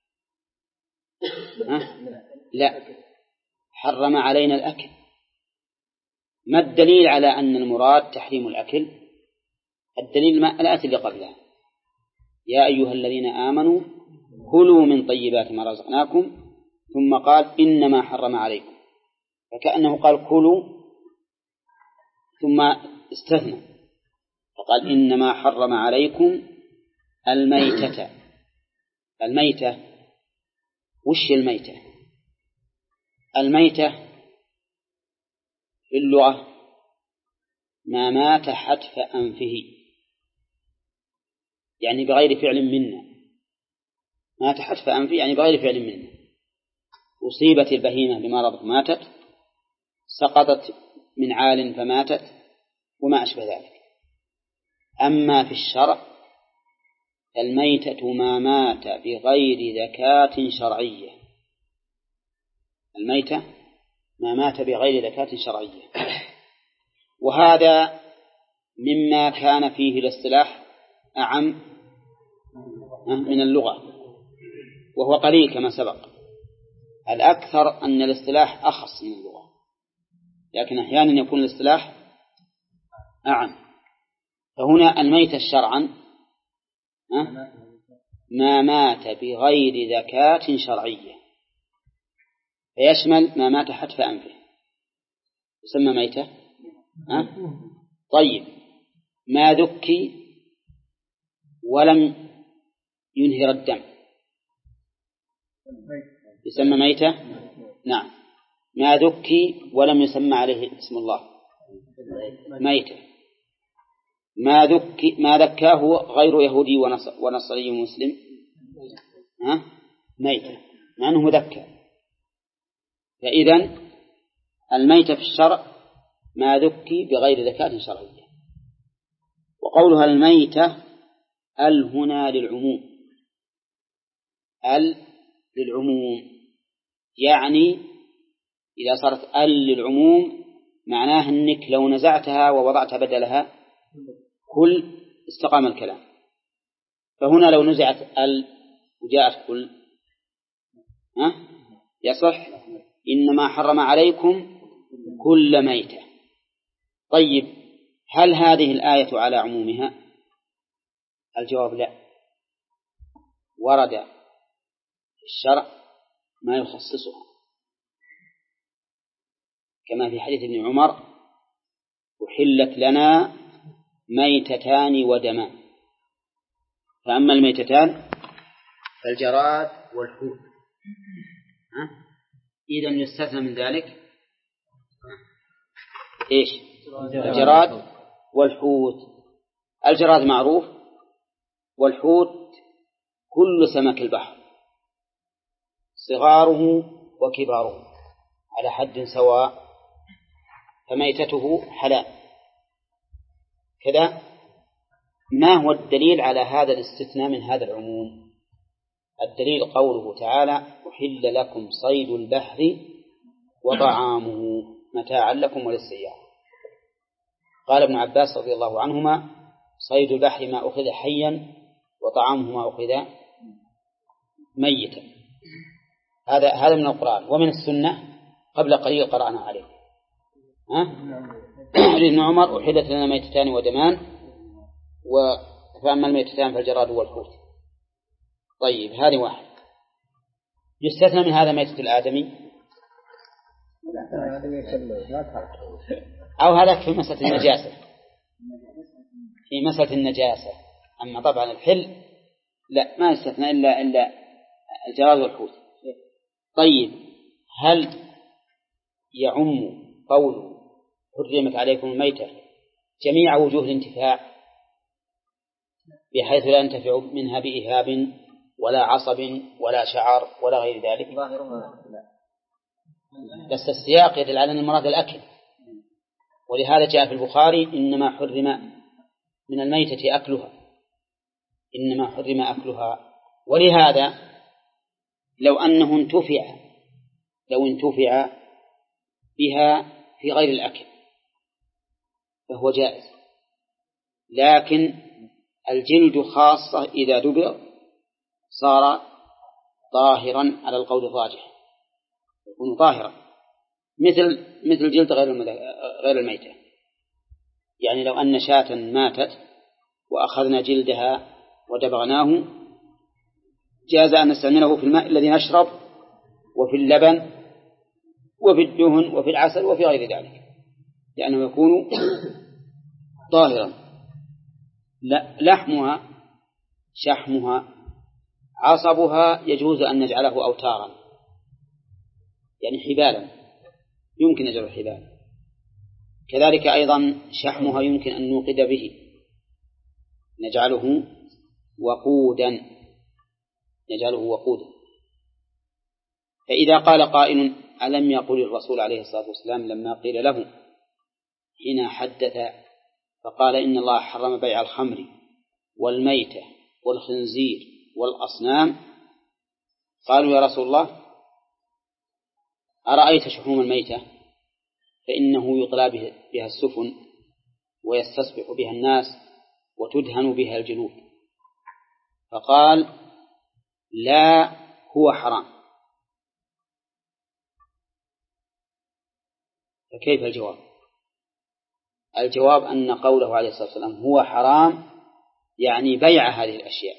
أه؟ لا، حرم علينا الأكل. ما الدليل على أن المراد تحريم الأكل؟ الدليل الآية اللي قبلها: يا أيها الذين آمنوا كلوا من طيبات ما رزقناكم، ثم قال إنما حرم عليكم، فكأنه قال كلوا ثم استثنى فقال إنما حرم عليكم الميتة. الميتة وش الميتة؟ الميتة في اللغة ما مات حتف أنفه، يعني بغير فعل منا. مات حتف أنفه يعني بغير فعل منا. أصيبت البهيمة بمرض ماتت، سقطت من عال فماتت، وما أشبه ذلك. أما في الشرع الميتة ما مات بغير ذكاة شرعية. الميتة ما مات بغير ذكاة شرعية. وهذا مما كان فيه الاصطلاح أعم من اللغة، وهو قليل كما سبق. الأكثر أن الاصطلاح أخص من اللغة، لكن أحيانا يكون الاصطلاح أعم. فهنا الميتة شرعا ما مات بغير ذكاة شرعية، فيشمل ما مات حتف أنفه يسمى ميتة. أه؟ طيب، ما ذكي ولم ينهر الدم يسمى ميتة. نعم، ما ذكي ولم يسمى عليه اسم الله ميتة. ما ذكي ما ذكاه غير يهودي ونصري ومسلم ها ميتة، مع أنه مذكى. فإذن الميتة في الشرع ما ذكي بغير ذكاة شرعية. وقولها الميتة ال هنا للعموم، ال للعموم، يعني إذا صارت ال للعموم معناه أنك لو نزعتها ووضعت بدلها كل استقام الكلام. فهنا لو نزعت ال وجاءت كل ها يصح إنما حرم عليكم كل ميتة. طيب، هل هذه الآية على عمومها؟ الجواب لا، ورد في الشرع ما يخصصها، كما في حديث ابن عمر: أحلت لنا ميتتان ودمان. فأما الميتتان فالجراد والحوت. إذا يستثنى من ذلك إيش؟ الجراد والحوت. الجراد معروف، والحوت كل سمك البحر صغاره وكباره على حد سواء، فميتته حلال. كذا ما هو الدليل على هذا الاستثناء من هذا العموم؟ الدليل قوله تعالى: أحل لكم صيد البحر وطعامه متاعا لكم وللسيارة. قال ابن عباس رضي الله عنهما: صيد البحر ما أخذ حيا وطعامه ما أخذ ميتا. هذا هذا من القرآن. ومن السنة قبل قليل قرأنا عليه ابن عمر: أحلت لنا ميتتان ودمان، فأما الميتتان فالجراد والحوت. طيب، هذه واحد. يستثنى من هذا ميتة الآدمي أو هذا في مسألة النجاسة، في مسألة النجاسة. أما طبعا الحل لا، ما يستثنى إلا إلا الجراد والحوت. طيب هل يعم قول حرمت عليكم الميتة جميع وجوه الانتفاع بحيث لا ينتفع منها بإهاب ولا عصب ولا شعر ولا غير ذلك؟ بس السياق يدل على أن المراد الأكل، ولهذا جاء في البخاري إنما حرم من الميتة أكلها، إنما حرم أكلها. ولهذا لو أنه انتفع لو انتفع بها في غير الأكل فهو جائز، لكن الجلد خاصة إذا دبر صار طاهرا على القول الراجح، يكون طاهرا مثل مثل جلد غير غير الميتة. يعني لو أن شاة ماتت وأخذنا جلدها ودبغناه جاز أن نستعمله في الماء الذي نشرب وفي اللبن وفي الدهن وفي العسل وفي غير ذلك، لأنه يكون طاهرا. لحمها شحمها عصبها يجوز أن نجعله أوتارا، يعني حبالا، يمكن نجعله حبالا. كذلك أيضا شحمها يمكن أن نوقد به، نجعله وقودا نجعله وقودا. فإذا قال قائل ألم يقل الرسول عليه الصلاة والسلام لما قيل له حين حدث فقال إن الله حرم بيع الخمر والميتة والخنزير والأصنام، قالوا يا رسول الله أرأيت شحوم الميتة فإنه يطلى بها السفن ويستصبح بها الناس وتدهن بها الجلود، فقال لا هو حرام. فكيف الجواب؟ الجواب أن قوله عليه الصلاة والسلام هو حرام يعني بيع هذه الأشياء،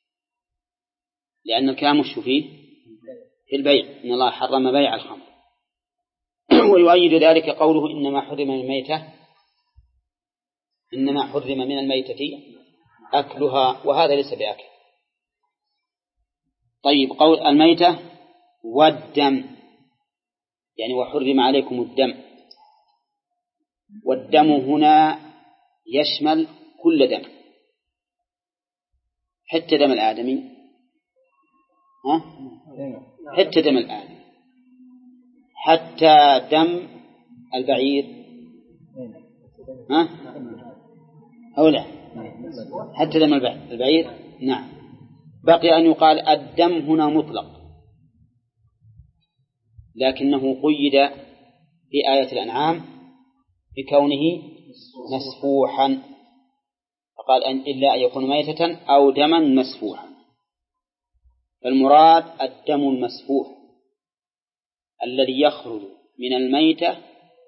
لأن الكلام وش فيه؟ في البيع، إن الله حرم بيع الخمر. ويؤيد ذلك قوله إنما حرم من الميتة إنما حرم من الميتة أكلها، وهذا ليس بأكل. طيب قول الميتة والدم، يعني وحرم عليكم الدم، والدم هنا يشمل كل دم حتى دم الآدمي، ها؟ حتى دم الآدمي، حتى دم البعير، ها؟ أو لا؟ حتى دم البعير. نعم. بقي أن يقال الدم هنا مطلق، لكنه قيد في آية الأنعام بكونه مسفوحا، فقال أن إلا أن يكون ميتة أو دما مسفوحا. فالمراد الدم المسفوح الذي يخرج من الميتة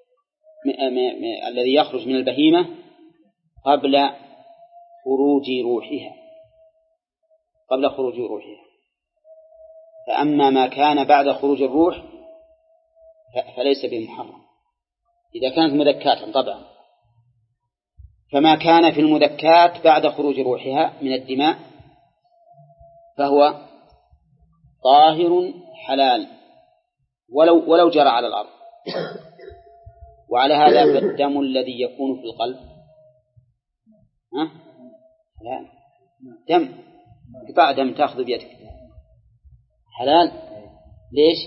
الذي يخرج من البهيمة قبل خروج روحها قبل خروج روحها فأما ما كان بعد خروج الروح فليس بمحرم إذا كانت مذكاة طبعا. فما كان في المذكات بعد خروج روحها من الدماء فهو طاهر حلال ولو ولو جرى على الأرض. وعلى هذا فالدم الذي يكون في القلب ها؟ لا دم قطع دم تأخذ بيدك حلال. ليش؟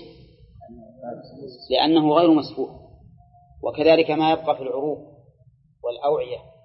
لأنه غير مسفوح. وكذلك ما يبقى في العروق والأوعية